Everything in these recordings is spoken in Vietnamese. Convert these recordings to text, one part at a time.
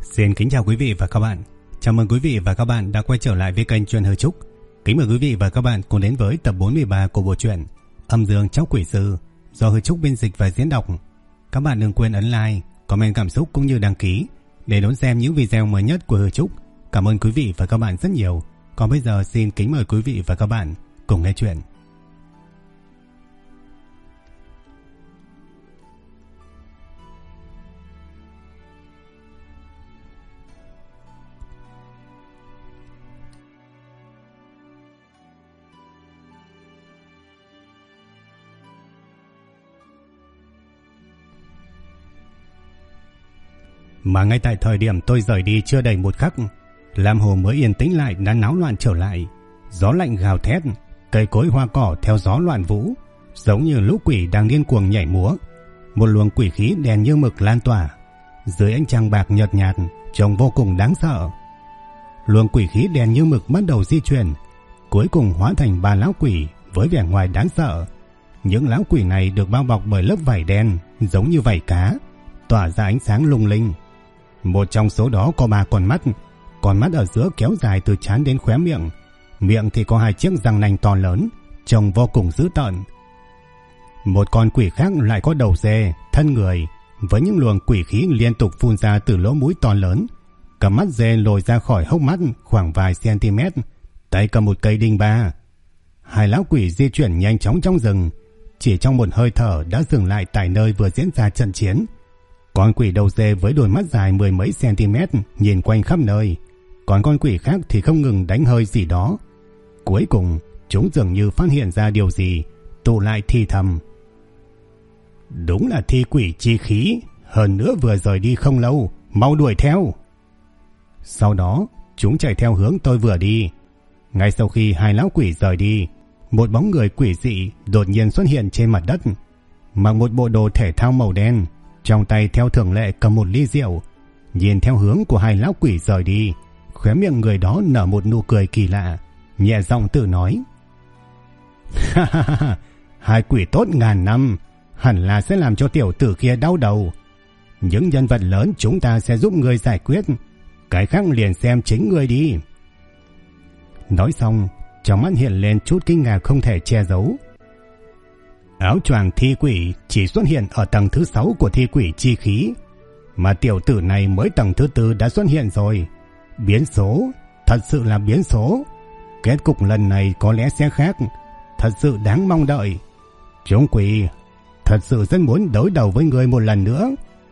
Xin kính chào quý vị và các bạn. Chào mừng quý vị và các bạn đã quay trở lại với kênh Truyện Hư Trúc. Kính mời quý vị và các bạn cùng đến với tập 43 của bộ truyện Âm Dương Chóc Quỷ Sư do Hư Trúc biên dịch và diễn đọc. Các bạn đừng quên ấn like, comment cảm xúc cũng như đăng ký để đón xem những video mới nhất của Hư Trúc. Cảm ơn quý vị và các bạn rất nhiều. Còn bây giờ xin kính mời quý vị và các bạn cùng nghe chuyện. Mà ngay tại thời điểm tôi rời đi chưa đầy một khắc, Lam Hồ mới yên tĩnh lại đã náo loạn trở lại. Gió lạnh gào thét, cây cối hoa cỏ theo gió loạn vũ, giống như lũ quỷ đang điên cuồng nhảy múa. Một luồng quỷ khí đen như mực lan tỏa, dưới ánh trăng bạc nhợt nhạt, trông vô cùng đáng sợ. Luồng quỷ khí đen như mực bắt đầu di chuyển, cuối cùng hóa thành 3 lão quỷ với vẻ ngoài đáng sợ. Những lão quỷ này được bao bọc bởi lớp vảy đen giống như vảy cá, tỏa ra ánh sáng lung linh. Một trong số đó có 3 con mắt ở giữa kéo dài từ trán đến khóe miệng. Miệng thì có 2 chiếc răng nanh to lớn, trông vô cùng dữ tợn. Một con quỷ khác lại có đầu dê, thân người, với những luồng quỷ khí liên tục phun ra từ lỗ mũi to lớn. Cả mắt dê lồi ra khỏi hốc mắt khoảng vài cm, tay cầm một cây đinh ba. 2 lão quỷ di chuyển nhanh chóng trong rừng, chỉ trong một hơi thở đã dừng lại tại nơi vừa diễn ra trận chiến. Con quỷ đầu dê với đôi mắt dài 10 mấy cm nhìn quanh khắp nơi, còn con quỷ khác thì không ngừng đánh hơi gì đó. Cuối cùng chúng dường như phát hiện ra điều gì, tụ lại thì thầm: đúng là thi quỷ chi khí, hơn nữa vừa rời đi không lâu, mau đuổi theo. Sau đó chúng chạy theo hướng tôi vừa đi. Ngay sau khi 2 lão quỷ rời đi, một bóng người quỷ dị đột nhiên xuất hiện trên mặt đất, mặc một bộ đồ thể thao màu đen, trong tay theo thường lệ cầm một ly rượu. Nhìn theo hướng của 2 lão quỷ rời đi, khóe miệng người đó nở một nụ cười kỳ lạ, nhẹ giọng tự nói: ha ha ha, 2 quỷ tốt ngàn năm, hẳn là sẽ làm cho tiểu tử kia đau đầu. Những nhân vật lớn chúng ta sẽ giúp ngươi giải quyết, cái khác liền xem chính ngươi đi. Nói xong, trong mắt hiện lên chút kinh ngạc không thể che giấu. Áo choàng thi quỷ chỉ xuất hiện ở tầng thứ 6 của thi quỷ chi khí, mà tiểu tử này mới tầng thứ 4 đã xuất hiện rồi. Biến số, thật sự là biến số. Kết cục lần này có lẽ sẽ khác, thật sự đáng mong đợi. Chúng quỷ, thật sự rất muốn đối đầu với người một lần nữa.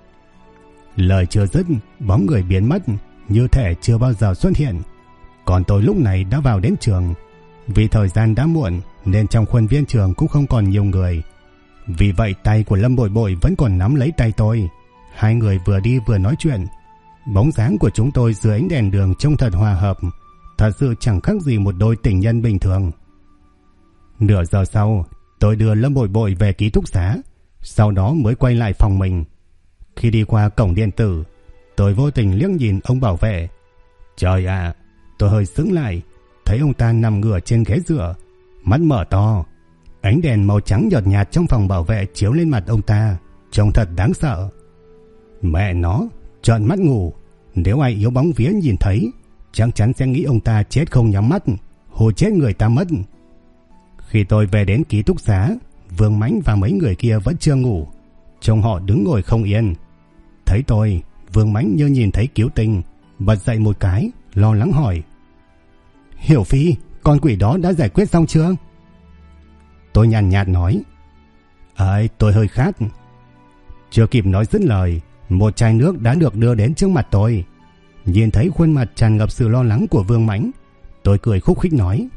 Lời chưa dứt, bóng người biến mất, như thể chưa bao giờ xuất hiện. Còn tôi lúc này đã vào đến trường. Vì thời gian đã muộn nên trong khuôn viên trường cũng không còn nhiều người. Vì vậy tay của Lâm Bội Bội vẫn còn nắm lấy tay tôi. 2 người vừa đi vừa nói chuyện. Bóng dáng của chúng tôi dưới ánh đèn đường trông thật hòa hợp, thật sự chẳng khác gì một đôi tình nhân bình thường. Nửa giờ sau, tôi đưa Lâm Bội Bội về ký túc xá, sau đó mới quay lại phòng mình. Khi đi qua cổng điện tử, tôi vô tình liếc nhìn ông bảo vệ. Trời ạ, tôi hơi sững lại, thấy ông ta nằm ngửa trên ghế dựa, mắt mở to. Ánh đèn màu trắng nhợt nhạt trong phòng bảo vệ chiếu lên mặt ông ta, trông thật đáng sợ. Mẹ nó, trợn mắt ngủ, nếu ai yếu bóng vía nhìn thấy, chắc chắn sẽ nghĩ ông ta chết không nhắm mắt, hù chết người ta mất. Khi tôi về đến ký túc xá, Vương Mãnh và mấy người kia vẫn chưa ngủ, trông họ đứng ngồi không yên. Thấy tôi, Vương Mãnh như nhìn thấy cứu tinh, bật dậy một cái, lo lắng hỏi: Hiểu Phi, con quỷ đó đã giải quyết xong chưa? Tôi nhàn nhạt nói: tôi hơi khát. Chưa kịp nói dứt lời, một chai nước đã được đưa đến trước mặt tôi. Nhìn thấy khuôn mặt tràn ngập sự lo lắng của Vương Mãnh, tôi cười khúc khích nói: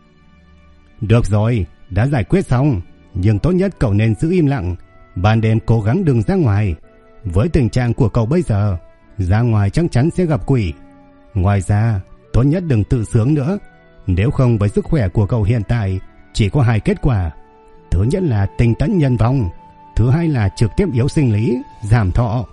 được rồi, đã giải quyết xong, nhưng tốt nhất cậu nên giữ im lặng, ban đêm cố gắng đừng ra ngoài. Với tình trạng của cậu bây giờ, ra ngoài chắc chắn sẽ gặp quỷ. Ngoài ra, tốt nhất đừng tự sướng nữa, nếu không với sức khỏe của cậu hiện tại chỉ có 2 kết quả. Thứ nhất là tinh tấn nhân vong, thứ hai là trực tiếp yếu sinh lý, giảm thọ.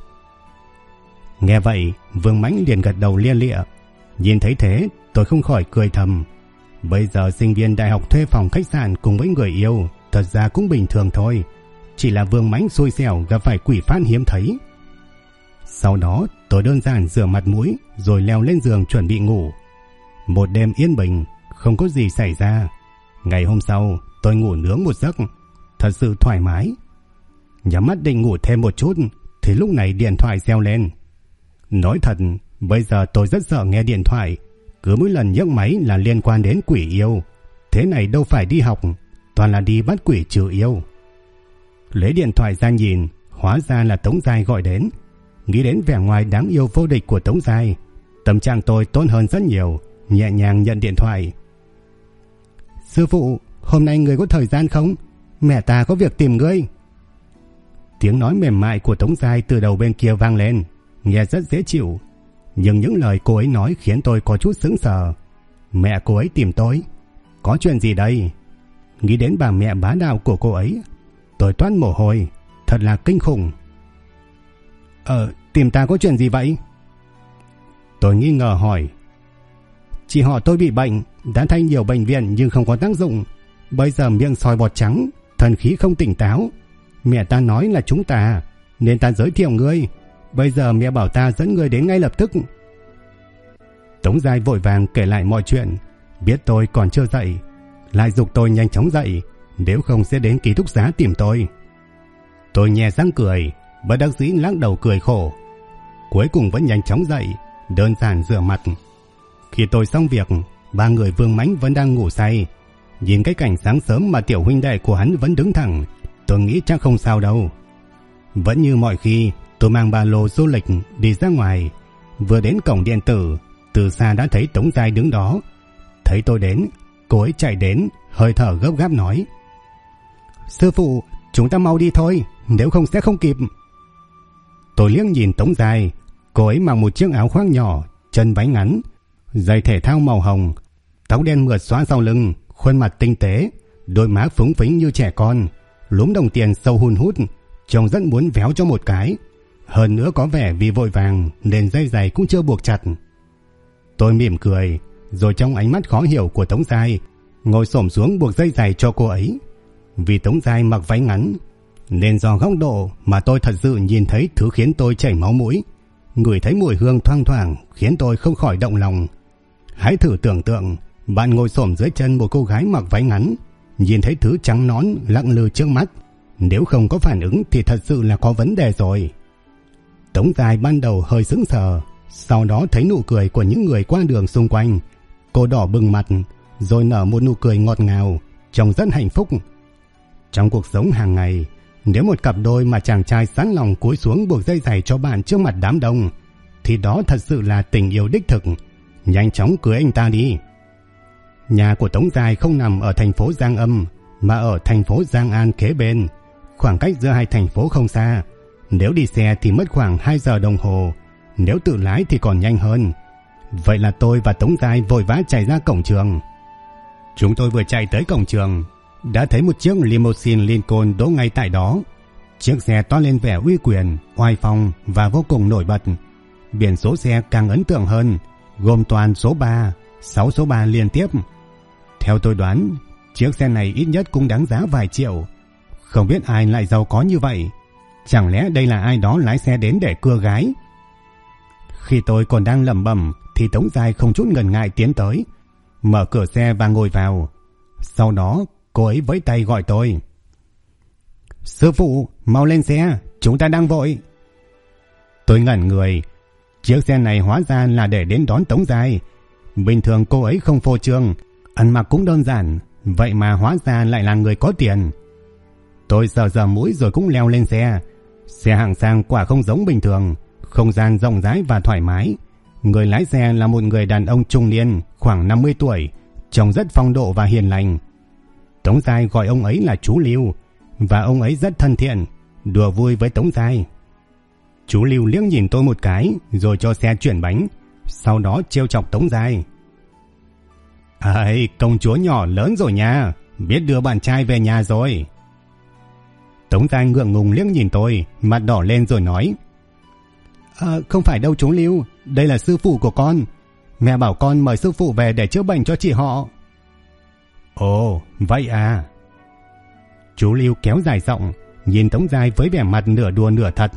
Nghe vậy, Vương Mãnh liền gật đầu lia lịa. Nhìn thấy thế, tôi không khỏi cười thầm. Bây giờ sinh viên đại học thuê phòng khách sạn cùng với người yêu thật ra cũng bình thường thôi, chỉ là Vương Mãnh xui xẻo gặp phải quỷ phát hiếm thấy. Sau đó tôi đơn giản rửa mặt mũi rồi leo lên giường chuẩn bị ngủ. Một đêm yên bình, không có gì xảy ra. Ngày hôm sau tôi ngủ nướng một giấc, thật sự thoải mái. Nhắm mắt định ngủ thêm một chút thì lúc này điện thoại reo lên. Nói thật, bây giờ tôi rất sợ nghe điện thoại. Cứ mỗi lần nhấc máy là liên quan đến quỷ yêu. Thế này đâu phải đi học, toàn là đi bắt quỷ trừ yêu. Lấy điện thoại ra nhìn, hóa ra là Tống Giai gọi đến. Nghĩ đến vẻ ngoài đáng yêu vô địch của Tống Giai, tâm trạng tôi tốt hơn rất nhiều, nhẹ nhàng nhận điện thoại. Sư phụ, hôm nay người có thời gian không? Mẹ ta có việc tìm ngươi. Tiếng nói mềm mại của Tống Giai từ đầu bên kia vang lên, nghe rất dễ chịu. Nhưng những lời cô ấy nói khiến tôi có chút sững sờ. Mẹ cô ấy tìm tôi? Có chuyện gì đây? Nghĩ đến bà mẹ bá đạo của cô ấy, tôi toát mồ hôi, thật là kinh khủng. Tìm ta có chuyện gì vậy? Tôi nghi ngờ hỏi. Chị họ tôi bị bệnh, đã thay nhiều bệnh viện nhưng không có tác dụng. Bây giờ miệng sòi bọt trắng, thần khí không tỉnh táo. Mẹ ta nói là chúng ta, nên ta giới thiệu ngươi. Bây giờ mẹ bảo ta dẫn ngươi đến ngay lập tức. Tống Giai vội vàng kể lại mọi chuyện. Biết tôi còn chưa dậy, lại giục tôi nhanh chóng dậy, nếu không sẽ đến ký túc xá tìm tôi. Tôi nhè răng cười, bất đắc dĩ lắc đầu cười khổ. Cuối cùng vẫn nhanh chóng dậy, đơn giản rửa mặt. Khi tôi xong việc, ba người Vương Mãnh vẫn đang ngủ say. Nhìn cái cảnh sáng sớm mà tiểu huynh đệ của hắn vẫn đứng thẳng, tôi nghĩ chắc không sao đâu. Vẫn như mọi khi, tôi mang ba lô du lịch đi ra ngoài. Vừa đến cổng điện tử, từ xa đã thấy Tống Giai đứng đó. Thấy tôi đến, cô ấy chạy đến, hơi thở gấp gáp nói: Sư phụ, chúng ta mau đi thôi, nếu không sẽ không kịp. Tôi liếc nhìn Tống Giai. Cô ấy mặc một chiếc áo khoác nhỏ, chân váy ngắn, giày thể thao màu hồng, tóc đen mượt xõa sau lưng, khuôn mặt tinh tế, đôi má phúng phính như trẻ con, lúm đồng tiền sâu hun hút, trông rất muốn véo cho một cái. Hơn nữa có vẻ vì vội vàng nên dây giày cũng chưa buộc chặt. Tôi mỉm cười, rồi trong ánh mắt khó hiểu của Tống Giai, ngồi xổm xuống buộc dây giày cho cô ấy. Vì Tống Giai mặc váy ngắn, nên do góc độ mà tôi thật sự nhìn thấy thứ khiến tôi chảy máu mũi. Ngửi thấy mùi hương thoang thoảng khiến tôi không khỏi động lòng. Hãy thử tưởng tượng bạn ngồi xổm dưới chân một cô gái mặc váy ngắn, nhìn thấy thứ trắng nõn lặng lư trước mắt, nếu không có phản ứng thì thật sự là có vấn đề rồi. Tống Giai ban đầu hơi sững sờ, sau đó thấy nụ cười của những người qua đường xung quanh, cô đỏ bừng mặt, rồi nở một nụ cười ngọt ngào, trông rất hạnh phúc. Trong cuộc sống hàng ngày, nếu một cặp đôi mà chàng trai sẵn lòng cúi xuống buộc dây giày cho bạn trước mặt đám đông, thì đó thật sự là tình yêu đích thực. Nhanh chóng cưới anh ta đi. Nhà của Tống Giai không nằm ở thành phố Giang Âm, mà ở thành phố Giang An kế bên. Khoảng cách giữa hai thành phố không xa. Nếu đi xe thì mất khoảng 2 giờ đồng hồ, nếu tự lái thì còn nhanh hơn. Vậy là tôi và Tống Giai vội vã chạy ra cổng trường. Chúng tôi vừa chạy tới cổng trường, đã thấy một chiếc limousine Lincoln đỗ ngay tại đó. Chiếc xe toát lên vẻ uy quyền, oai phong và vô cùng nổi bật. Biển số xe càng ấn tượng hơn, gồm toàn số 3, 6 số 3 liên tiếp. Theo tôi đoán, chiếc xe này ít nhất cũng đáng giá vài triệu. Không biết ai lại giàu có như vậy. Chẳng lẽ đây là ai đó lái xe đến để cưa gái? Khi tôi còn đang lẩm bẩm thì Tống Giai không chút ngần ngại tiến tới, mở cửa xe và ngồi vào. Sau đó cô ấy vẫy tay gọi tôi: Sư phụ, mau lên xe, chúng ta đang vội. Tôi ngẩn người. Chiếc xe này hóa ra là để đến đón Tống Giai. Bình thường cô ấy không phô trương, ăn mặc cũng đơn giản, vậy mà hóa ra lại là người có tiền. Tôi sờ mũi rồi cũng leo lên xe. Xe hạng sang quả không giống bình thường, không gian rộng rãi và thoải mái. Người lái xe là một người đàn ông trung niên, khoảng 50 tuổi, trông rất phong độ và hiền lành. Tống Giai gọi ông ấy là chú Lưu, và ông ấy rất thân thiện, đùa vui với Tống Giai. Chú Lưu liếc nhìn tôi một cái rồi cho xe chuyển bánh, sau đó trêu chọc Tống Giai: "Ây, công chúa nhỏ lớn rồi nha, biết đưa bạn trai về nhà rồi." Tống Giai ngượng ngùng liếc nhìn tôi, mặt đỏ lên rồi nói: "Không phải đâu chú Lưu, đây là sư phụ của con. Mẹ bảo con mời sư phụ về để chữa bệnh cho chị họ." "Ồ, vậy à?" Chú Lưu kéo dài giọng, nhìn Tống Giai với vẻ mặt nửa đùa nửa thật,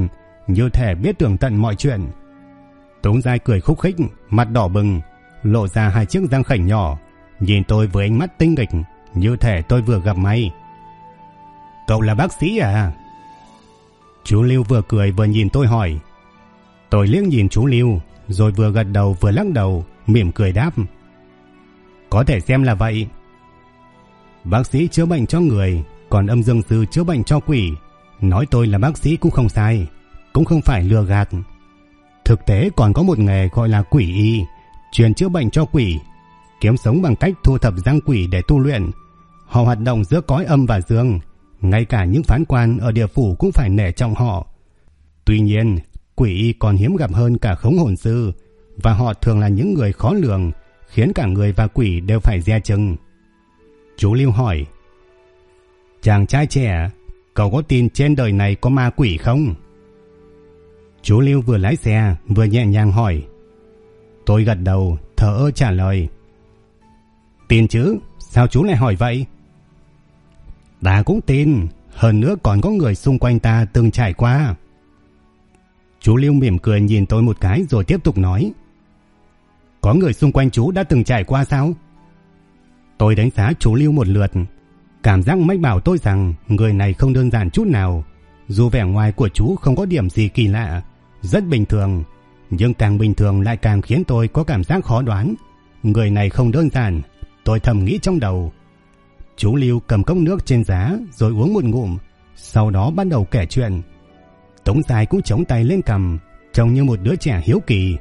như thể biết tường tận mọi chuyện. Tống Giai cười khúc khích, mặt đỏ bừng, lộ ra hai chiếc răng khểnh nhỏ, nhìn tôi với ánh mắt tinh nghịch, như thể tôi vừa gặp may. Cậu là bác sĩ à? Chú Lưu vừa cười vừa nhìn tôi hỏi. Tôi liếc nhìn chú Lưu, rồi vừa gật đầu vừa lắc đầu, mỉm cười đáp. Có thể xem là vậy. Bác sĩ chữa bệnh cho người, còn âm dương sư chữa bệnh cho quỷ. Nói tôi là bác sĩ cũng không sai, cũng không phải lừa gạt. Thực tế còn có một nghề gọi là quỷ y, chuyên chữa bệnh cho quỷ, kiếm sống bằng cách thu thập răng quỷ để tu luyện. Họ hoạt động giữa cõi âm và dương, ngay cả những phán quan ở địa phủ cũng phải nể trọng họ. Tuy nhiên, quỷ y còn hiếm gặp hơn cả khống hồn sư, và họ thường là những người khó lường, khiến cả người và quỷ đều phải dè chừng. Chú Lưu hỏi. Chàng trai trẻ, cậu có tin trên đời này có ma quỷ không? Chú Lưu vừa lái xe vừa nhẹ nhàng hỏi. Tôi gật đầu, thờ ơ trả lời. Tin chứ, sao chú lại hỏi vậy? Ta cũng tin, hơn nữa còn có người xung quanh ta từng trải qua. Chú Lưu mỉm cười nhìn tôi một cái rồi tiếp tục nói. Có người xung quanh chú đã từng trải qua sao? Tôi đánh giá chú Lưu một lượt, cảm giác mách bảo tôi rằng người này không đơn giản chút nào. Dù vẻ ngoài của chú không có điểm gì kỳ lạ, rất bình thường, nhưng càng bình thường lại càng khiến tôi có cảm giác khó đoán. Người này không đơn giản, tôi thầm nghĩ trong đầu. Chú Lưu cầm cốc nước trên giá rồi uống một ngụm, sau đó bắt đầu kể chuyện. Tống Giai cũng chống tay lên cằm, trông như một đứa trẻ hiếu kỳ.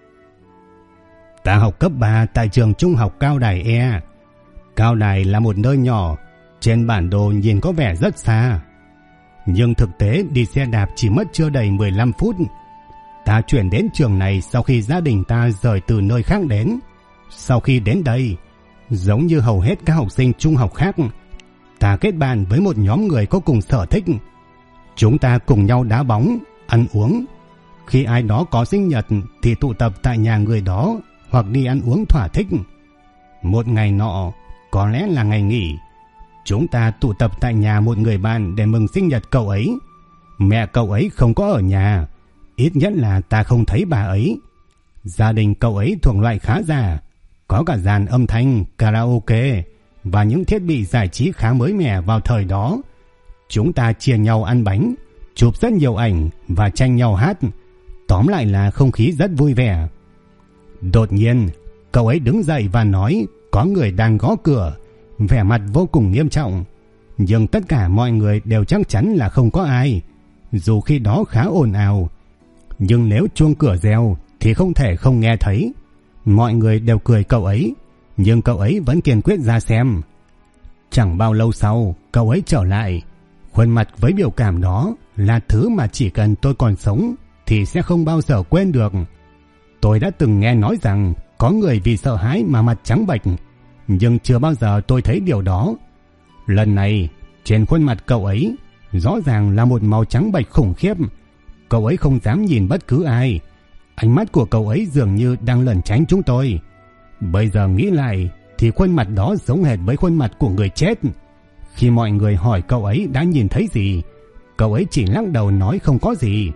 Ta học cấp 3 tại trường trung học Cao Đài E. Cao Đài là một nơi nhỏ, trên bản đồ nhìn có vẻ rất xa, nhưng thực tế đi xe đạp chỉ mất chưa đầy 15 phút. Ta chuyển đến trường này sau khi gia đình ta rời từ nơi khác đến. Sau khi đến đây, giống như hầu hết các học sinh trung học khác, ta kết bạn với một nhóm người có cùng sở thích. Chúng ta cùng nhau đá bóng, ăn uống. Khi ai đó có sinh nhật thì tụ tập tại nhà người đó hoặc đi ăn uống thỏa thích. Một ngày nọ, có lẽ là ngày nghỉ, chúng ta tụ tập tại nhà một người bạn để mừng sinh nhật cậu ấy. Mẹ cậu ấy không có ở nhà, ít nhất là ta không thấy bà ấy. Gia đình cậu ấy thuộc loại khá giả, có cả dàn âm thanh, karaoke và những thiết bị giải trí khá mới mẻ vào thời đó. Chúng ta chia nhau ăn bánh, chụp rất nhiều ảnh và tranh nhau hát. Tóm lại là không khí rất vui vẻ. Đột nhiên, cậu ấy đứng dậy và nói có người đang gõ cửa, vẻ mặt vô cùng nghiêm trọng. Nhưng tất cả mọi người đều chắc chắn là không có ai. Dù khi đó khá ồn ào, nhưng nếu chuông cửa reo thì không thể không nghe thấy. Mọi người đều cười cậu ấy, nhưng cậu ấy vẫn kiên quyết ra xem. Chẳng bao lâu sau, cậu ấy trở lại. Khuôn mặt với biểu cảm đó là thứ mà chỉ cần tôi còn sống thì sẽ không bao giờ quên được. Tôi đã từng nghe nói rằng có người vì sợ hãi mà mặt trắng bệch, nhưng chưa bao giờ tôi thấy điều đó. Lần này, trên khuôn mặt cậu ấy rõ ràng là một màu trắng bệch khủng khiếp. Cậu ấy không dám nhìn bất cứ ai. Ánh mắt của cậu ấy dường như đang lẩn tránh chúng tôi. Bây giờ nghĩ lại thì khuôn mặt đó giống hệt với khuôn mặt của người chết. Khi mọi người hỏi cậu ấy đã nhìn thấy gì, cậu ấy chỉ lắc đầu nói không có gì.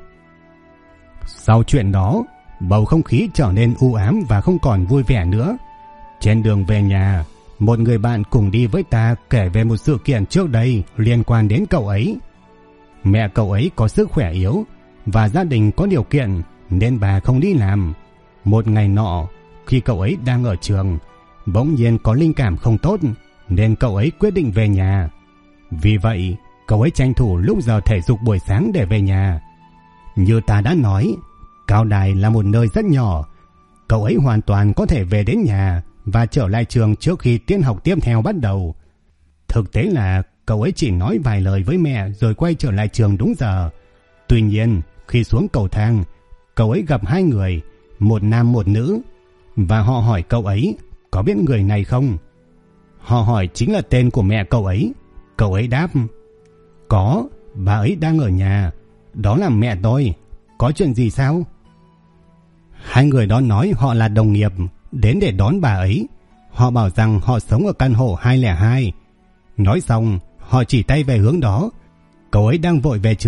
Sau chuyện đó, bầu không khí trở nên u ám và không còn vui vẻ nữa. Trên đường về nhà, một người bạn cùng đi với ta kể về một sự kiện trước đây liên quan đến cậu ấy. Mẹ cậu ấy có sức khỏe yếu và gia đình có điều kiện nên bà không đi làm. Một ngày nọ, khi cậu ấy đang ở trường, bỗng nhiên có linh cảm không tốt nên cậu ấy quyết định về nhà. Vì vậy, cậu ấy tranh thủ lúc giờ thể dục buổi sáng để về nhà. Như ta đã nói, Cao Đài là một nơi rất nhỏ. Cậu ấy hoàn toàn có thể về đến nhà và trở lại trường trước khi tiết học tiếp theo bắt đầu. Thực tế là cậu ấy chỉ nói vài lời với mẹ rồi quay trở lại trường đúng giờ. Tuy nhiên, khi xuống cầu thang, cậu ấy gặp hai người, một nam một nữ, và họ hỏi cậu ấy có biết người này không. Họ hỏi chính là tên của mẹ cậu ấy. Cậu ấy đáp, có, bà ấy đang ở nhà, đó là mẹ tôi, có chuyện gì sao? Hai người đó nói họ là đồng nghiệp, đến để đón bà ấy. Họ bảo rằng họ sống ở căn hộ 202. Nói xong, họ chỉ tay về hướng đó. Cậu ấy đang vội về trường,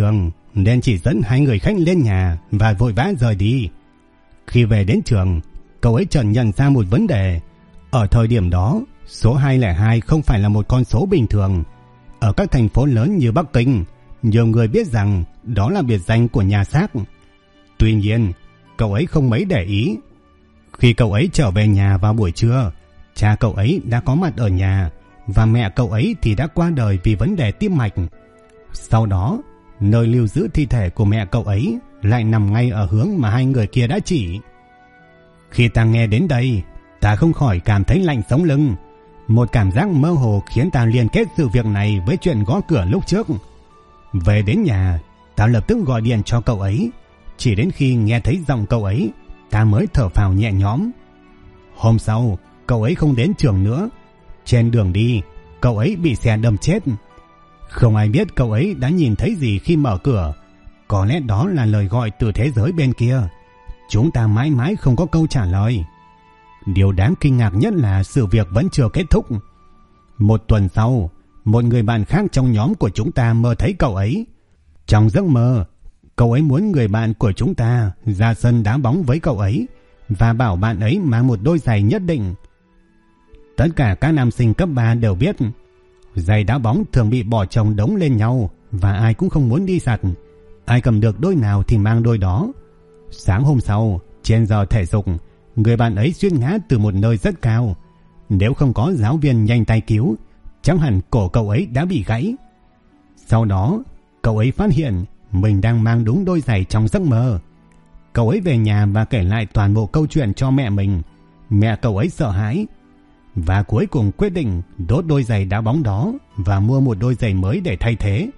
nên chỉ dẫn 2 người khách lên nhà và vội vã rời đi. Khi về đến trường, cậu ấy chợt nhận ra một vấn đề. Ở thời điểm đó, số 202 không phải là một con số bình thường. Ở các thành phố lớn như Bắc Kinh, nhiều người biết rằng đó là biệt danh của nhà xác. Tuy nhiên, cậu ấy không mấy để ý. Khi cậu ấy trở về nhà vào buổi trưa, cha cậu ấy đã có mặt ở nhà và mẹ cậu ấy thì đã qua đời vì vấn đề tim mạch. Sau đó, nơi lưu giữ thi thể của mẹ cậu ấy lại nằm ngay ở hướng mà 2 người kia đã chỉ. Khi ta nghe đến đây, ta không khỏi cảm thấy lạnh sống lưng. Một cảm giác mơ hồ khiến ta liên kết sự việc này với chuyện gõ cửa lúc trước. Về đến nhà, ta lập tức gọi điện cho cậu ấy. Chỉ đến khi nghe thấy giọng cậu ấy, ta mới thở phào nhẹ nhõm. Hôm sau, cậu ấy không đến trường nữa. Trên đường đi, cậu ấy bị xe đâm chết. Không ai biết cậu ấy đã nhìn thấy gì khi mở cửa. Có lẽ đó là lời gọi từ thế giới bên kia. Chúng ta mãi mãi không có câu trả lời. Điều đáng kinh ngạc nhất là sự việc vẫn chưa kết thúc. 1 tuần sau, một người bạn khác trong nhóm của chúng ta mơ thấy cậu ấy. Trong giấc mơ, cậu ấy muốn người bạn của chúng ta ra sân đá bóng với cậu ấy và bảo bạn ấy mang một đôi giày nhất định. Tất cả các nam sinh cấp 3 đều biết giày đá bóng thường bị bỏ chồng đống lên nhau và ai cũng không muốn đi giặt. Ai cầm được đôi nào thì mang đôi đó. Sáng hôm sau, trên giờ thể dục, người bạn ấy suýt ngã từ một nơi rất cao. Nếu không có giáo viên nhanh tay cứu, chắc hẳn cổ cậu ấy đã bị gãy. Sau đó, cậu ấy phát hiện mình đang mang đúng đôi giày trong giấc mơ. Cậu ấy về nhà và kể lại toàn bộ câu chuyện cho mẹ mình. Mẹ cậu ấy sợ hãi và cuối cùng quyết định đốt đôi giày đá bóng đó và mua một đôi giày mới để thay thế.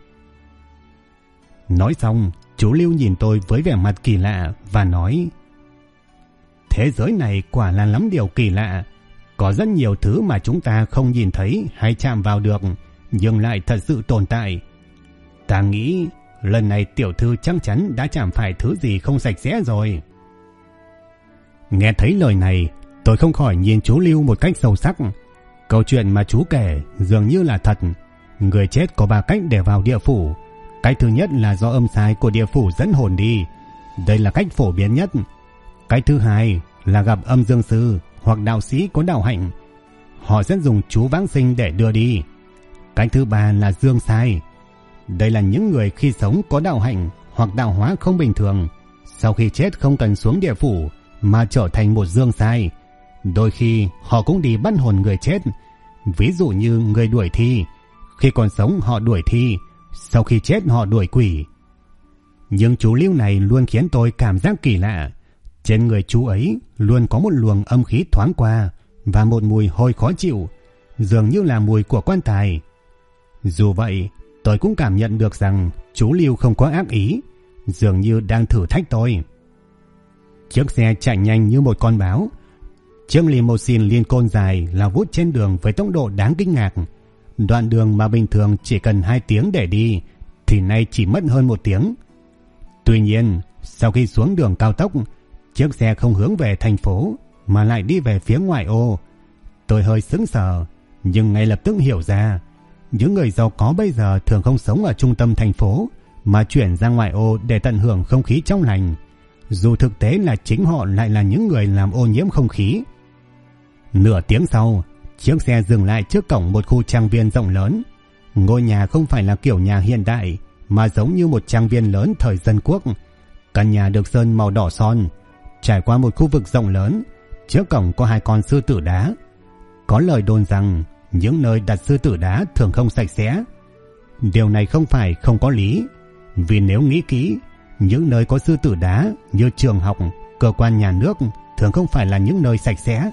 Nói xong, chú Lưu nhìn tôi với vẻ mặt kỳ lạ và nói: thế giới này quả là lắm điều kỳ lạ. Có rất nhiều thứ mà chúng ta không nhìn thấy hay chạm vào được, nhưng lại thật sự tồn tại. Ta nghĩ lần này tiểu thư chắc chắn đã chạm phải thứ gì không sạch sẽ rồi. Nghe thấy lời này, tôi không khỏi nhìn chú Lưu một cách sâu sắc. Câu chuyện mà chú kể dường như là thật. Người chết có 3 cách để vào địa phủ. Cách thứ nhất là do âm sai của địa phủ dẫn hồn đi. Đây là cách phổ biến nhất. Cách thứ hai là gặp âm dương sư hoặc đạo sĩ có đạo hạnh. Họ sẽ dùng chú vãng sinh để đưa đi. Cách thứ ba là dương sai. Đây là những người khi sống có đạo hạnh hoặc đạo hóa không bình thường. Sau khi chết không cần xuống địa phủ mà trở thành một dương sai. Đôi khi họ cũng đi bắt hồn người chết. Ví dụ như người đuổi thi. Khi còn sống họ đuổi thi, sau khi chết họ đuổi quỷ. Nhưng chú Lưu này luôn khiến tôi cảm giác kỳ lạ. Trên người chú ấy luôn có một luồng âm khí thoáng qua và một mùi hôi khó chịu, dường như là mùi của quan tài. Dù vậy, tôi cũng cảm nhận được rằng chú Lưu không có ác ý, dường như đang thử thách tôi. Chiếc xe chạy nhanh như một con báo. Chiếc limousine Lincoln dài lao vút trên đường với tốc độ đáng kinh ngạc. Đoạn đường mà bình thường chỉ cần 2 tiếng để đi thì nay chỉ mất hơn 1 tiếng. Tuy nhiên, sau khi xuống đường cao tốc, chiếc xe không hướng về thành phố mà lại đi về phía ngoại ô. Tôi hơi sững sờ, nhưng ngay lập tức hiểu ra, những người giàu có bây giờ thường không sống ở trung tâm thành phố mà chuyển ra ngoại ô để tận hưởng không khí trong lành, dù thực tế là chính họ lại là những người làm ô nhiễm không khí. Nửa tiếng sau, chiếc xe dừng lại trước cổng một khu trang viên rộng lớn. Ngôi nhà không phải là kiểu nhà hiện đại mà giống như một trang viên lớn thời dân quốc. Căn nhà được sơn màu đỏ son, trải qua một khu vực rộng lớn. Trước cổng có 2 con sư tử đá. Có lời đồn rằng những nơi đặt sư tử đá thường không sạch sẽ. Điều này không phải không có lý, vì nếu nghĩ kỹ, những nơi có sư tử đá như trường học, cơ quan nhà nước thường không phải là những nơi sạch sẽ.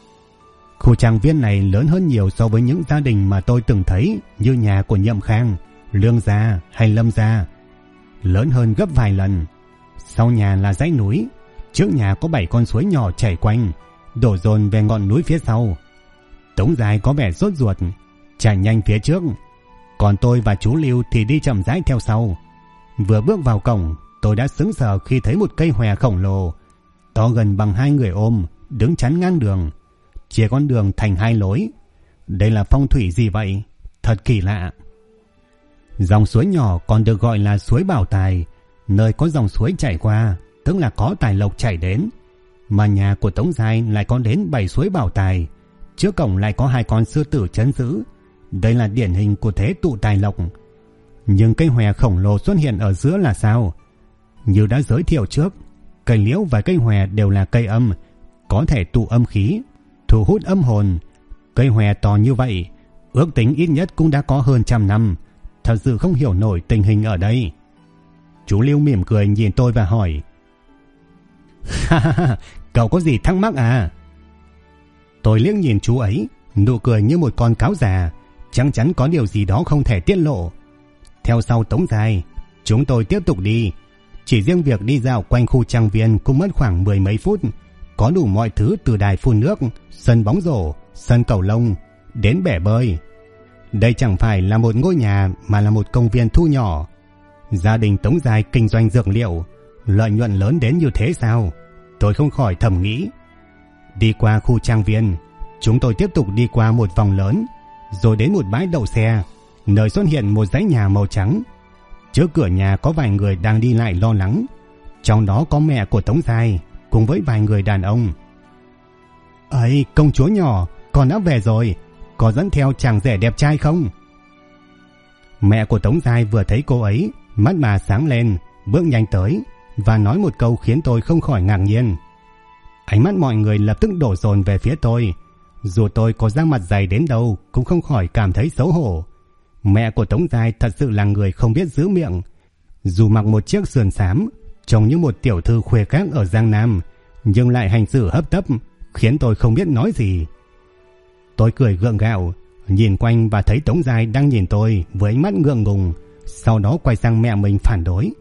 Khu trang viên này lớn hơn nhiều so với những gia đình mà tôi từng thấy, như nhà của Nhậm Khang, Lương Gia hay Lâm Gia. Lớn hơn gấp vài lần. Sau nhà là dãy núi. Trước nhà có 7 con suối nhỏ chảy quanh, đổ dồn về ngọn núi phía sau. Tống Dài có vẻ sốt ruột, chạy nhanh phía trước, còn tôi và chú Lưu thì đi chậm rãi theo sau. Vừa bước vào cổng, tôi đã sững sờ khi thấy một cây hòe khổng lồ, to gần bằng 2 người ôm, đứng chắn ngang đường, chia con đường thành 2 lối. Đây là phong thủy gì vậy? Thật kỳ lạ. Dòng suối nhỏ còn được gọi là suối Bảo Tài, nơi có dòng suối chảy qua, tức là có tài lộc chảy đến. Mà nhà của Tống Giai lại có đến 7 suối Bảo Tài, trước cổng lại có 2 con sư tử trấn giữ. Đây là điển hình của thế tụ tài lộc. Nhưng cây hòe khổng lồ xuất hiện ở giữa là sao? Như đã giới thiệu trước, cây liễu và cây hòe đều là cây âm, có thể tụ âm khí, thu hút âm hồn. Cây hòe to như vậy, ước tính ít nhất cũng đã có hơn 100 năm. Thật sự không hiểu nổi tình hình ở đây. Chú Lưu mỉm cười nhìn tôi và hỏi: Ha ha ha, cậu có gì thắc mắc à? Tôi liếc nhìn chú ấy, nụ cười như một con cáo già, chắc chắn có điều gì đó không thể tiết lộ. Theo sau Tống Giai, chúng tôi tiếp tục đi. Chỉ riêng việc đi dạo quanh khu trang viên cũng mất khoảng 10 mấy phút. Có đủ mọi thứ từ đài phun nước, sân bóng rổ, sân cầu lông, đến bể bơi. Đây chẳng phải là một ngôi nhà mà là một công viên thu nhỏ. Gia đình Tống Giai kinh doanh dược liệu, lợi nhuận lớn đến như thế sao? Tôi không khỏi thầm nghĩ. Đi qua khu trang viên, chúng tôi tiếp tục đi qua một vòng lớn, rồi đến một bãi đậu xe, nơi xuất hiện một dãy nhà màu trắng. Trước cửa nhà có vài người đang đi lại lo lắng, trong đó có mẹ của Tống Giai cùng với vài người đàn ông. Ấy, công chúa nhỏ, con đã về rồi, có dẫn theo chàng rể đẹp trai không? Mẹ của Tống Giai vừa thấy cô ấy, mắt bà sáng lên, bước nhanh tới và nói một câu khiến tôi không khỏi ngạc nhiên. Ánh mắt mọi người lập tức đổ dồn về phía tôi. Dù tôi có da mặt dày đến đâu cũng không khỏi cảm thấy xấu hổ. Mẹ của Tống Giai thật sự là người không biết giữ miệng. Dù mặc một chiếc sườn xám, trông như một tiểu thư khuê các ở Giang Nam, nhưng lại hành xử hấp tấp, khiến tôi không biết nói gì. Tôi cười gượng gạo, nhìn quanh và thấy Tống Giai đang nhìn tôi với ánh mắt ngượng ngùng, sau đó quay sang mẹ mình phản đối.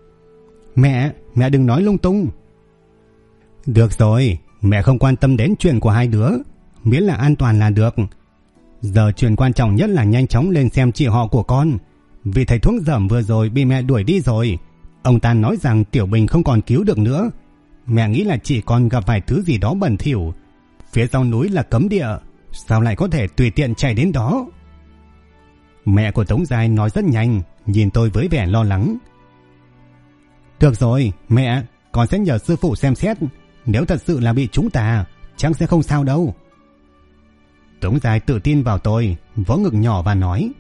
Mẹ đừng nói lung tung. Được rồi, mẹ không quan tâm đến chuyện của hai đứa, miễn là an toàn là được. Giờ chuyện quan trọng nhất là nhanh chóng lên xem chị họ của con. Vì thầy thuốc dởm vừa rồi bị mẹ đuổi đi rồi. Ông ta nói rằng Tiểu Bình không còn cứu được nữa. Mẹ nghĩ là chị con gặp phải thứ gì đó bẩn thỉu. Phía sau núi là cấm địa, sao lại có thể tùy tiện chạy đến đó? Mẹ của Tống Giai nói rất nhanh, nhìn tôi với vẻ lo lắng. Được rồi, mẹ, con sẽ nhờ sư phụ xem xét. Nếu thật sự là bị chúng ta, chắc sẽ không sao đâu. Tống Giai tự tin vào tôi, vỗ ngực nhỏ và nói.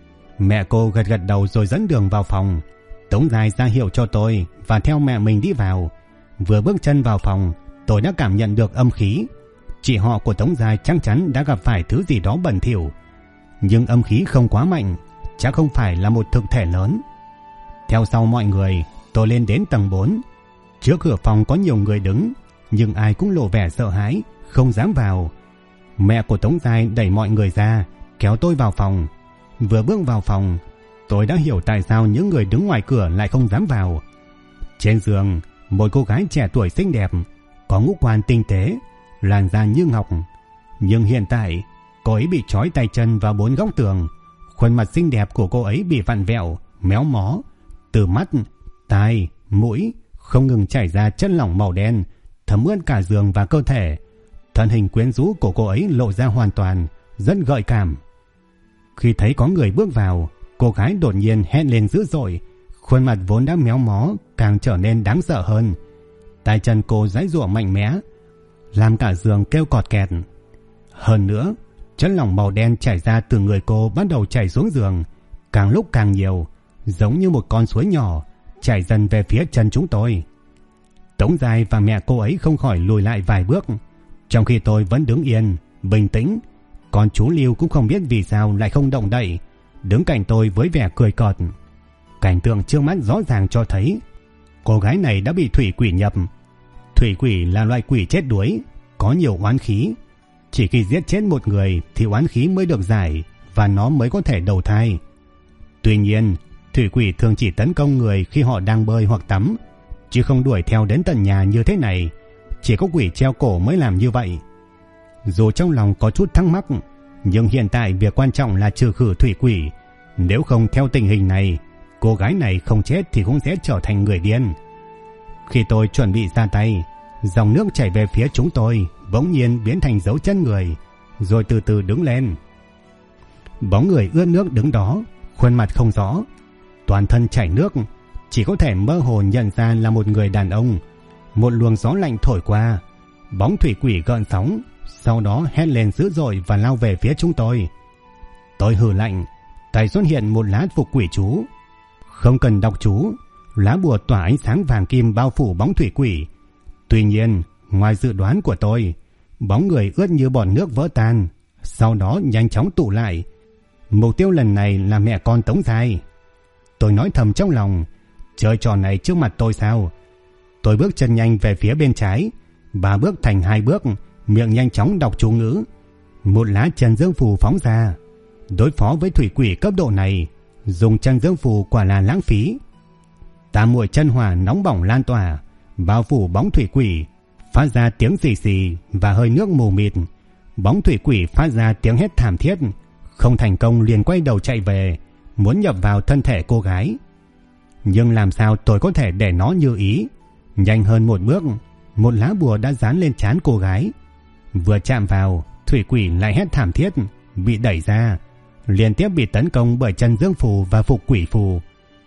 Mẹ cô gật gật đầu rồi dẫn đường vào phòng. Tống Giai ra hiệu cho tôi và theo mẹ mình đi vào. Vừa bước chân vào phòng, tôi đã cảm nhận được âm khí. Chị họ của Tống Giai chắc chắn đã gặp phải thứ gì đó bẩn thỉu. Nhưng âm khí không quá mạnh, chắc không phải là một thực thể lớn. Theo sau mọi người, tôi lên đến tầng 4. Trước cửa phòng có nhiều người đứng, nhưng ai cũng lộ vẻ sợ hãi, không dám vào. Mẹ của Tống Giai đẩy mọi người ra, kéo tôi vào phòng. Vừa bước vào phòng, tôi đã hiểu tại sao những người đứng ngoài cửa lại không dám vào. Trên giường, một cô gái trẻ tuổi xinh đẹp, có ngũ quan tinh tế, làn da như ngọc. Nhưng hiện tại, cô ấy bị trói tay chân vào 4 góc tường. Khuôn mặt xinh đẹp của cô ấy bị vặn vẹo, méo mó. Từ mắt, tai, mũi không ngừng chảy ra chất lỏng màu đen, thấm ướt cả giường và cơ thể. Thân hình quyến rũ của cô ấy lộ ra hoàn toàn, rất gợi cảm. Khi thấy có người bước vào, cô gái đột nhiên hét lên dữ dội, khuôn mặt vốn đã méo mó càng trở nên đáng sợ hơn. Tay chân cô giãy giụa mạnh mẽ, làm cả giường kêu cọt kẹt. Hơn nữa, chất lỏng màu đen chảy ra từ người cô bắt đầu chảy xuống giường, càng lúc càng nhiều, giống như một con suối nhỏ chảy dần về phía chân chúng tôi. Tống Giai và mẹ cô ấy không khỏi lùi lại vài bước, trong khi tôi vẫn đứng yên, bình tĩnh. Còn chú Lưu cũng không biết vì sao lại không động đậy, đứng cạnh tôi với vẻ cười cợt. Cảnh tượng trước mắt rõ ràng cho thấy cô gái này đã bị thủy quỷ nhập. Thủy quỷ là loại quỷ chết đuối, có nhiều oán khí. Chỉ khi giết chết một người thì oán khí mới được giải và nó mới có thể đầu thai. Tuy nhiên, thủy quỷ thường chỉ tấn công người khi họ đang bơi hoặc tắm, chứ không đuổi theo đến tận nhà như thế này. Chỉ có quỷ treo cổ mới làm như vậy. Dù trong lòng có chút thắc mắc, nhưng hiện tại việc quan trọng là trừ khử thủy quỷ. Nếu không theo tình hình này, cô gái này không chết thì cũng sẽ trở thành người điên. Khi tôi chuẩn bị ra tay, dòng nước chảy về phía chúng tôi bỗng nhiên biến thành dấu chân người, rồi từ từ đứng lên. Bóng người ướt nước đứng đó, khuôn mặt không rõ, toàn thân chảy nước, chỉ có thể mơ hồ nhận ra là một người đàn ông. Một luồng gió lạnh thổi qua, bóng thủy quỷ gợn sóng, sau đó hét lên dữ dội và lao về phía chúng tôi. Tôi hừ lạnh, tay xuất hiện một lá phục quỷ chú. Không cần đọc chú, lá bùa tỏa ánh sáng vàng kim bao phủ bóng thủy quỷ. Tuy nhiên, ngoài dự đoán của tôi, bóng người ướt như bọt nước vỡ tan, sau đó nhanh chóng tụ lại. Mục tiêu lần này là mẹ con Tống Giai. Tôi nói thầm trong lòng, chơi trò này trước mặt tôi sao? Tôi bước chân nhanh về phía bên trái, 3 bước thành 2 bước, miệng nhanh chóng đọc chú ngữ. Một lá chân dương phù phóng ra. Đối phó với thủy quỷ cấp độ này, dùng chân dương phù quả là lãng phí. Tam muội chân hỏa nóng bỏng lan tỏa, bao phủ bóng thủy quỷ, phát ra tiếng xì xì và hơi nước mù mịt. Bóng thủy quỷ phát ra tiếng hét thảm thiết, không thành công liền quay đầu chạy về, muốn nhập vào thân thể cô gái. Nhưng làm sao tôi có thể để nó như ý? Nhanh hơn một bước, một lá bùa đã dán lên trán cô gái. Vừa chạm vào, thủy quỷ lại hét thảm thiết, bị đẩy ra, liên tiếp bị tấn công bởi chân dương phù và phục quỷ phù.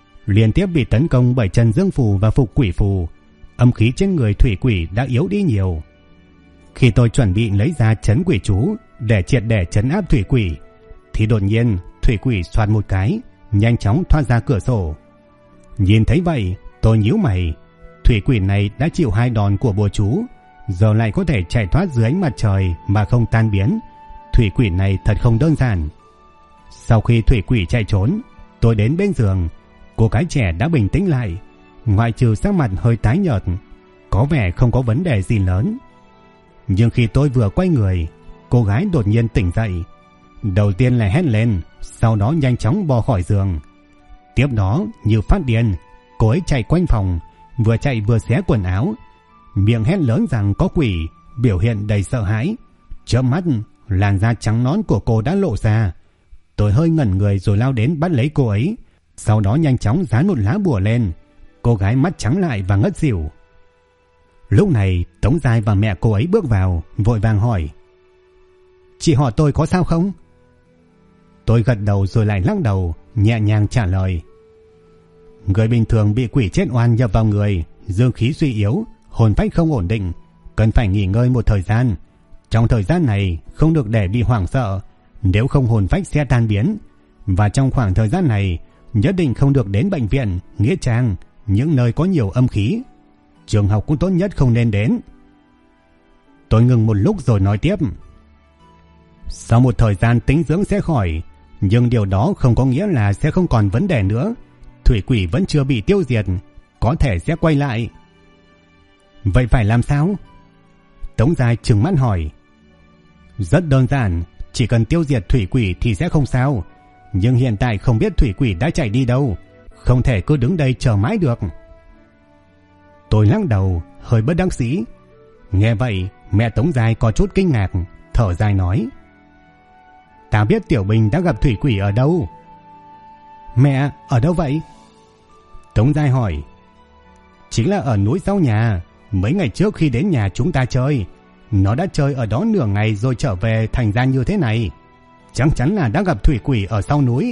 Âm khí trên người thủy quỷ đã yếu đi nhiều. Khi tôi chuẩn bị lấy ra trấn quỷ chú để triệt để trấn áp thủy quỷ, thì đột nhiên thủy quỷ xoạt một cái, nhanh chóng thoát ra cửa sổ. Nhìn thấy vậy, tôi nhíu mày. Thủy quỷ này đã chịu 2 đòn của bùa chú, giờ lại có thể chạy thoát dưới ánh mặt trời mà không tan biến. Thủy quỷ này thật không đơn giản. Sau khi thủy quỷ chạy trốn, tôi đến bên giường. Cô gái trẻ đã bình tĩnh lại, ngoại trừ sắc mặt hơi tái nhợt, có vẻ không có vấn đề gì lớn. Nhưng khi tôi vừa quay người, cô gái đột nhiên tỉnh dậy. Đầu tiên là hét lên, sau đó nhanh chóng bò khỏi giường. Tiếp đó như phát điên, cô ấy chạy quanh phòng, vừa chạy vừa xé quần áo, miệng hét lớn rằng có quỷ, biểu hiện đầy sợ hãi. Chớp mắt, làn da trắng nõn của cô đã lộ ra. Tôi hơi ngẩn người rồi lao đến bắt lấy cô ấy, sau đó nhanh chóng dán một lá bùa lên. Cô gái mắt trắng lại và ngất xỉu. Lúc này Tống Giai và mẹ cô ấy bước vào, vội vàng hỏi: "Chị họ tôi có sao không?" Tôi gật đầu rồi lại lắc đầu, nhẹ nhàng trả lời: "Người bình thường bị quỷ chết oan nhập vào người, dương khí suy yếu, hồn phách không ổn định, cần phải nghỉ ngơi một thời gian. Trong thời gian này không được để bị hoảng sợ, nếu không hồn phách sẽ tan biến. Và trong khoảng thời gian này nhất định không được đến bệnh viện, nghĩa trang, những nơi có nhiều âm khí. Trường học cũng tốt nhất không nên đến." Tôi ngừng một lúc rồi nói tiếp: "Sau một thời gian tĩnh dưỡng sẽ khỏi, nhưng điều đó không có nghĩa là sẽ không còn vấn đề nữa. Thủy quỷ vẫn chưa bị tiêu diệt, có thể sẽ quay lại." "Vậy phải làm sao?" Tống Giai trừng mắt hỏi. "Rất đơn giản, chỉ cần tiêu diệt thủy quỷ thì sẽ không sao. Nhưng hiện tại không biết thủy quỷ đã chạy đi đâu, không thể cứ đứng đây chờ mãi được." Tôi lắc đầu, hơi bất đắc dĩ. Nghe vậy, mẹ Tống Giai có chút kinh ngạc, thở dài nói: "Ta biết Tiểu Bình đã gặp thủy quỷ ở đâu." "Mẹ, ở đâu vậy?" Tống Giai hỏi. "Chính là ở núi sau nhà. Mấy ngày trước khi đến nhà chúng ta chơi, nó đã chơi ở đó nửa ngày rồi trở về, thành ra như thế này. Chắc chắn là đã gặp thủy quỷ ở sau núi."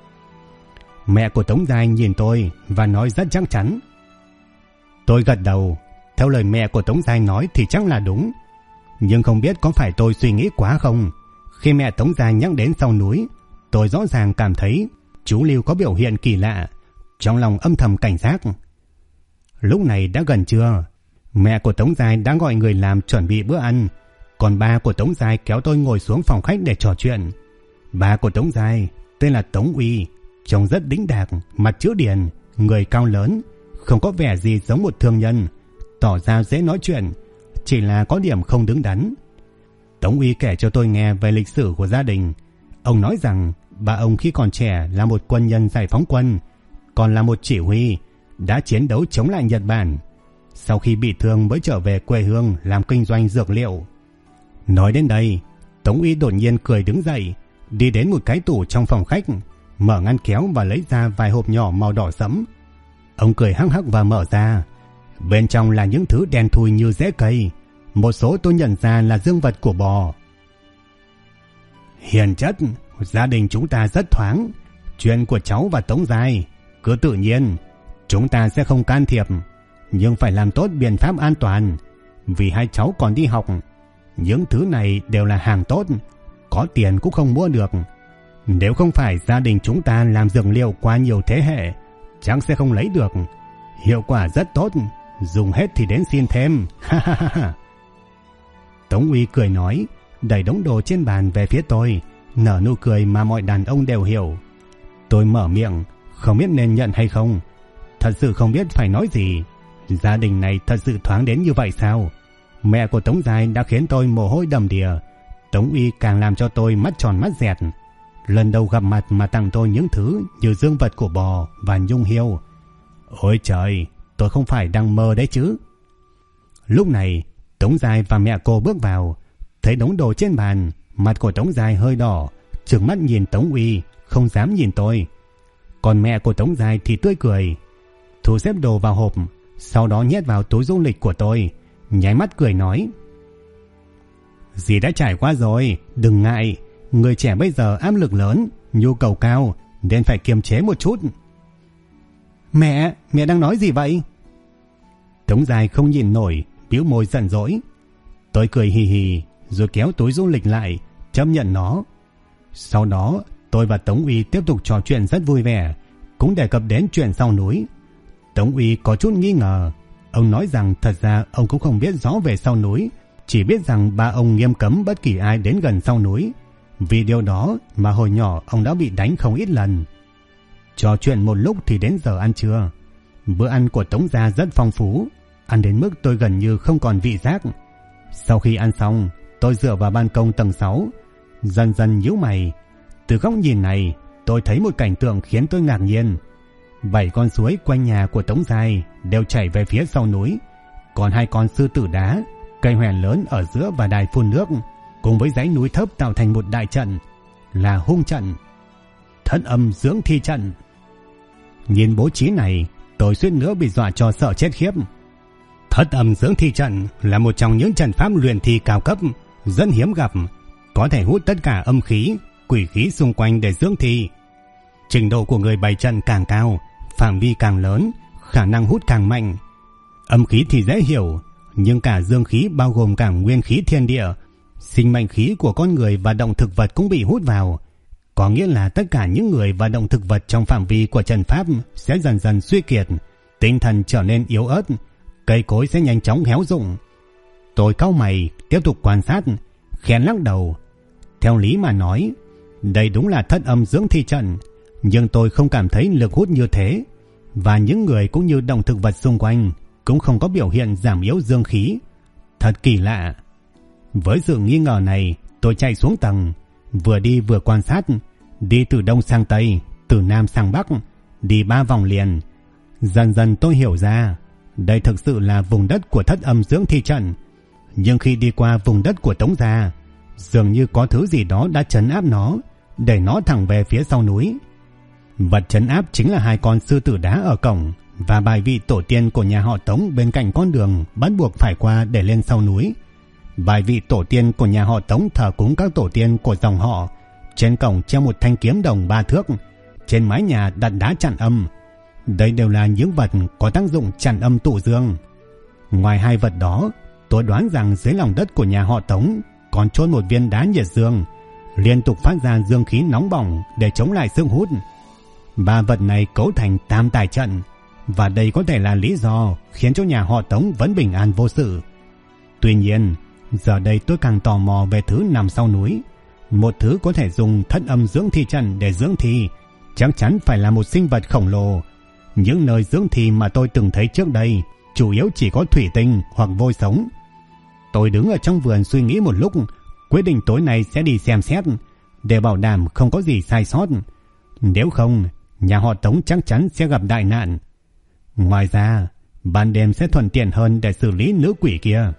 Mẹ của Tống Giai nhìn tôi và nói rất chắc chắn. Tôi gật đầu. Theo lời mẹ của Tống Giai nói thì chắc là đúng. Nhưng không biết có phải tôi suy nghĩ quá không. Khi mẹ Tống Giai nhắc đến sau núi, tôi rõ ràng cảm thấy chú Lưu có biểu hiện kỳ lạ, trong lòng âm thầm cảnh giác. Lúc này đã gần trưa, mẹ của Tống Giai đã gọi người làm chuẩn bị bữa ăn, còn ba của Tống Giai kéo tôi ngồi xuống phòng khách để trò chuyện. Ba của Tống Giai tên là Tống Uy, trông rất đĩnh đạc, mặt chữ điển, người cao lớn, không có vẻ gì giống một thương nhân, tỏ ra dễ nói chuyện, chỉ là có điểm không đứng đắn. Tống Uy kể cho tôi nghe về lịch sử của gia đình. Ông nói rằng ba ông khi còn trẻ là một quân nhân giải phóng quân, còn là một chỉ huy, đã chiến đấu chống lại Nhật Bản. Sau khi bị thương mới trở về quê hương làm kinh doanh dược liệu. Nói đến đây, Tống Uy đột nhiên cười đứng dậy, đi đến một cái tủ trong phòng khách, mở ngăn kéo và lấy ra vài hộp nhỏ màu đỏ sẫm. Ông cười hắc hắc và mở ra. Bên trong là những thứ đen thui như rễ cây. Một số tôi nhận ra là dương vật của bò. "Hiền chất, gia đình chúng ta rất thoáng. Chuyện của cháu và Tống Giai cứ tự nhiên, chúng ta sẽ không can thiệp, nhưng phải làm tốt biện pháp an toàn, vì hai cháu còn đi học. Những thứ này đều là hàng tốt, có tiền cũng không mua được. Nếu không phải gia đình chúng ta làm dược liệu qua nhiều thế hệ, chắc sẽ không lấy được. Hiệu quả rất tốt, dùng hết thì đến xin thêm. Tống Uy cười nói, đẩy đống đồ trên bàn về phía tôi, nở nụ cười mà mọi đàn ông đều hiểu. Tôi mở miệng, không biết nên nhận hay không. Thật sự không biết phải nói gì. Gia đình này thật sự thoáng đến như vậy sao? Mẹ của Tống Giai đã khiến tôi mồ hôi đầm đìa. Tống Uy càng làm cho tôi mắt tròn mắt dẹt. Lần đầu gặp mặt mà tặng tôi những thứ như dương vật của bò và nhung hiêu. Ôi trời, tôi không phải đang mơ đấy chứ. Lúc này Tống Giai và mẹ cô bước vào, thấy đống đồ trên bàn. Mặt của Tống Giai hơi đỏ, trừng mắt nhìn Tống Uy, không dám nhìn tôi. Còn mẹ của Tống Giai thì tươi cười, thu xếp đồ vào hộp, sau đó nhét vào túi du lịch của tôi, nháy mắt cười nói, dì đã trải qua rồi, đừng ngại. Người trẻ bây giờ áp lực lớn, nhu cầu cao, nên phải kiềm chế một chút. Mẹ đang nói gì vậy? Tống Giai không nhìn nổi, bĩu môi giận dỗi. Tôi cười hì hì, rồi kéo túi du lịch lại, chấp nhận nó. Sau đó tôi và Tống Uy tiếp tục trò chuyện rất vui vẻ, cũng đề cập đến chuyện sau núi. Tống Uy có chút nghi ngờ. Ông nói rằng thật ra ông cũng không biết rõ về sau núi, chỉ biết rằng ba ông nghiêm cấm bất kỳ ai đến gần sau núi. Vì điều đó mà hồi nhỏ ông đã bị đánh không ít lần. Trò chuyện một lúc thì đến giờ ăn trưa. Bữa ăn của Tống gia rất phong phú, ăn đến mức tôi gần như không còn vị giác. Sau khi ăn xong, tôi dựa vào ban công tầng 6, dần dần nhíu mày. Từ góc nhìn này, tôi thấy một cảnh tượng khiến tôi ngạc nhiên. 7 con suối quanh nhà của Tống Giai đều chảy về phía sau núi, còn 2 con sư tử đá, cây hoèn lớn ở giữa và đài phun nước, cùng với dãy núi thấp tạo thành một đại trận, là hung trận, Thất Âm Dưỡng Thi trận. Nhìn bố trí này, tôi suýt nữa bị dọa cho sợ chết khiếp. Thất Âm Dưỡng Thi trận là một trong những trận pháp luyện thi cao cấp, rất hiếm gặp, có thể hút tất cả âm khí, quỷ khí xung quanh để dưỡng thi. Trình độ của người bày trận càng cao, phạm vi càng lớn, khả năng hút càng mạnh. Âm khí thì dễ hiểu, nhưng cả dương khí bao gồm cả nguyên khí thiên địa, sinh mệnh khí của con người và động thực vật cũng bị hút vào. Có nghĩa là tất cả những người và động thực vật trong phạm vi của trận pháp sẽ dần dần suy kiệt, tinh thần trở nên yếu ớt, cây cối sẽ nhanh chóng héo rụng. Tôi cau mày tiếp tục quan sát, khẽ lắc đầu. Theo lý mà nói, đây đúng là Thất Âm Dưỡng Thi trận, nhưng tôi không cảm thấy lực hút như thế, và những người cũng như động thực vật xung quanh cũng không có biểu hiện giảm yếu dương khí. Thật kỳ lạ. Với sự nghi ngờ này, tôi chạy xuống tầng, vừa đi vừa quan sát, đi từ đông sang tây, từ nam sang bắc, đi 3 vòng liền. Dần dần tôi hiểu ra, đây thực sự là vùng đất của Thất Âm Dưỡng Thi trận. Nhưng khi đi qua vùng đất của Tống gia, dường như có thứ gì đó đã trấn áp nó, đẩy nó thẳng về phía sau núi. Vật trấn áp chính là 2 con sư tử đá ở cổng và bài vị tổ tiên của nhà họ Tống bên cạnh con đường bắt buộc phải qua để lên sau núi. Bài vị tổ tiên của nhà họ Tống thờ cúng các tổ tiên của dòng họ. Trên cổng treo một thanh kiếm đồng 3 thước, trên mái nhà đặt đá chặn âm. Đây đều là những vật có tác dụng chặn âm tụ dương. Ngoài 2 vật đó, tôi đoán rằng dưới lòng đất của nhà họ Tống còn chôn một viên đá nhiệt dương, liên tục phát ra dương khí nóng bỏng để chống lại sức hút. 3 vật này cấu thành tam tài trận, và đây có thể là lý do khiến cho nhà họ Tống vẫn bình an vô sự. Tuy nhiên, giờ đây tôi càng tò mò về thứ nằm sau núi. Một thứ có thể dùng Thất Âm Dưỡng Thi trận để dưỡng thi, chắc chắn phải là một sinh vật khổng lồ. Những nơi dưỡng thi mà tôi từng thấy trước đây chủ yếu chỉ có thủy tinh hoặc vôi sống. Tôi đứng ở trong vườn suy nghĩ một lúc, quyết định tối nay sẽ đi xem xét, để bảo đảm không có gì sai sót. Nếu không, nhà họ Tống chắc chắn sẽ gặp đại nạn. Ngoài ra, ban đêm sẽ thuận tiện hơn để xử lý nữ quỷ kia.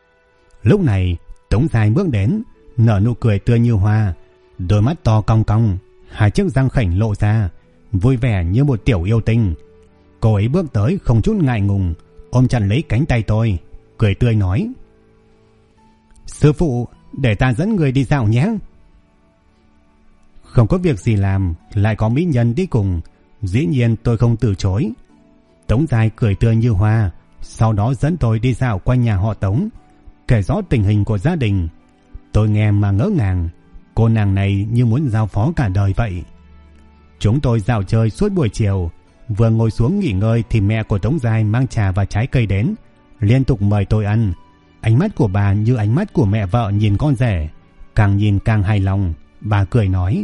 Lúc này, Tống Giai bước đến, nở nụ cười tươi như hoa, đôi mắt to cong cong, 2 chiếc răng khểnh lộ ra, vui vẻ như một tiểu yêu tinh. Cô ấy bước tới không chút ngại ngùng, ôm chặt lấy cánh tay tôi, cười tươi nói: "Sư phụ, để ta dẫn người đi dạo nhé." không có việc gì làm, lại có mỹ nhân đi cùng, dĩ nhiên tôi không từ chối. Tống Giai cười tươi như hoa, sau đó dẫn tôi đi dạo quanh nhà họ Tống, kể rõ tình hình của gia đình. Tôi nghe mà ngỡ ngàng, cô nàng này như muốn giao phó cả đời vậy. Chúng tôi dạo chơi suốt buổi chiều, vừa ngồi xuống nghỉ ngơi thì mẹ của Tống Giai mang trà và trái cây đến, liên tục mời tôi ăn. Ánh mắt của bà như ánh mắt của mẹ vợ nhìn con rể, càng nhìn càng hài lòng. Bà cười nói: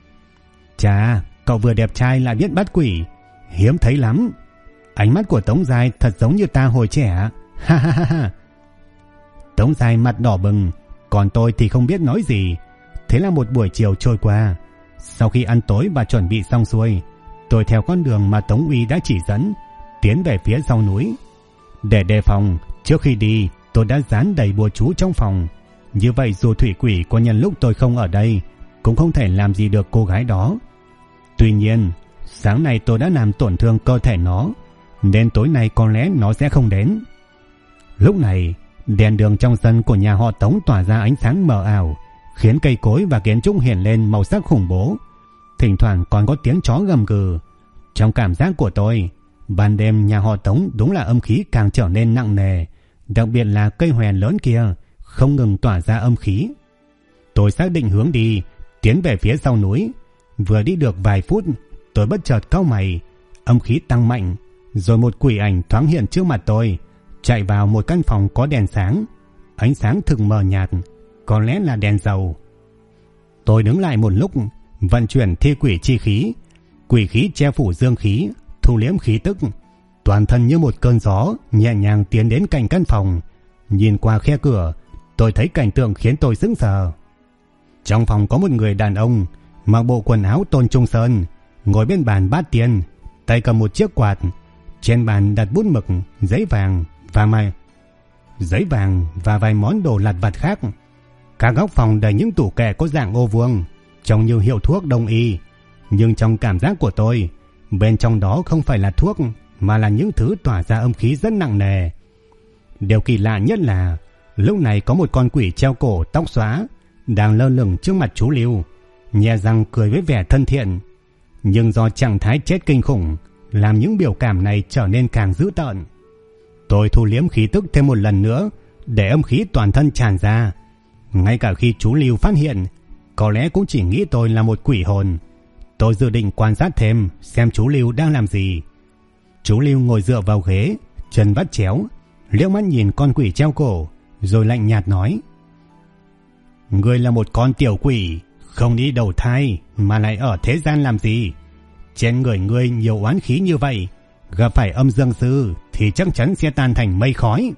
"Chà, cậu vừa đẹp trai lại biết bắt quỷ, hiếm thấy lắm." Ánh mắt của Tống Giai thật giống như ta hồi trẻ. Ha ha ha ha. Tống Giai mặt đỏ bừng, còn tôi thì không biết nói gì. Thế là một buổi chiều trôi qua. Sau khi ăn tối và chuẩn bị xong xuôi, tôi theo con đường mà Tống Uy đã chỉ dẫn, tiến về phía sau núi. Để đề phòng, trước khi đi, tôi đã dán đầy bùa chú trong phòng. Như vậy dù thủy quỷ có nhân lúc tôi không ở đây, cũng không thể làm gì được cô gái đó. Tuy nhiên, sáng nay tôi đã làm tổn thương cơ thể nó, nên tối nay có lẽ nó sẽ không đến. Lúc này, đèn đường trong sân của nhà họ Tống tỏa ra ánh sáng mờ ảo, khiến cây cối và kiến trúc hiện lên màu sắc khủng bố. Thỉnh thoảng còn có tiếng chó gầm gừ. Trong cảm giác của tôi, ban đêm nhà họ Tống đúng là âm khí càng trở nên nặng nề, đặc biệt là cây hoè lớn kia không ngừng tỏa ra âm khí. Tôi xác định hướng đi, tiến về phía sau núi. Vừa đi được vài phút, tôi bất chợt cau mày. Âm khí tăng mạnh, rồi một quỷ ảnh thoáng hiện trước mặt tôi, chạy vào một căn phòng có đèn sáng. Ánh sáng thực mờ nhạt, có lẽ là đèn dầu. Tôi đứng lại một lúc, vận chuyển thi quỷ chi khí. Quỷ khí che phủ dương khí, thu liễm khí tức. Toàn thân như một cơn gió nhẹ nhàng tiến đến cạnh căn phòng. Nhìn qua khe cửa, tôi thấy cảnh tượng khiến tôi sững sờ. Trong phòng có một người đàn ông mặc bộ quần áo Tôn Trung Sơn, ngồi bên bàn bát tiên, tay cầm một chiếc quạt. Trên bàn đặt bút mực, giấy vàng và vài món đồ lặt vặt khác. Các góc phòng đầy những tủ kệ có dạng ô vuông, trông như hiệu thuốc đông y. Nhưng trong cảm giác của tôi, bên trong đó không phải là thuốc, mà là những thứ tỏa ra âm khí rất nặng nề. Điều kỳ lạ nhất là lúc này có một con quỷ treo cổ tóc xóa đang lơ lửng trước mặt chú Lưu, nhè răng cười với vẻ thân thiện. Nhưng do trạng thái chết kinh khủng, làm những biểu cảm này trở nên càng dữ tợn. Tôi thu liễm khí tức thêm một lần nữa, để âm khí toàn thân tràn ra. Ngay cả khi chú Lưu phát hiện, có lẽ cũng chỉ nghĩ tôi là một quỷ hồn. Tôi dự định quan sát thêm xem chú Lưu đang làm gì. Chú Lưu ngồi dựa vào ghế, chân vắt chéo, liếc mắt nhìn con quỷ treo cổ, rồi lạnh nhạt nói: "Ngươi là một con tiểu quỷ, không đi đầu thai mà lại ở thế gian làm gì? Trên người ngươi nhiều oán khí như vậy, gặp phải âm dương sư thì chắc chắn sẽ tan thành mây khói."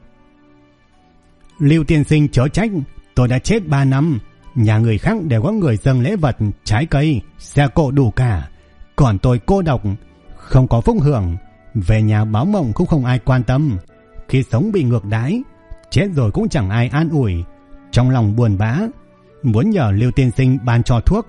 "Lưu tiên sinh chớ trách, tôi đã chết 3 năm. Nhà người khác đều có người dâng lễ vật, trái cây, xe cộ đủ cả. Còn tôi cô độc, không có phúc hưởng. Về nhà báo mộng cũng không ai quan tâm. Khi sống bị ngược đãi, chết rồi cũng chẳng ai an ủi. Trong lòng buồn bã, muốn nhờ Lưu tiên sinh ban cho thuốc."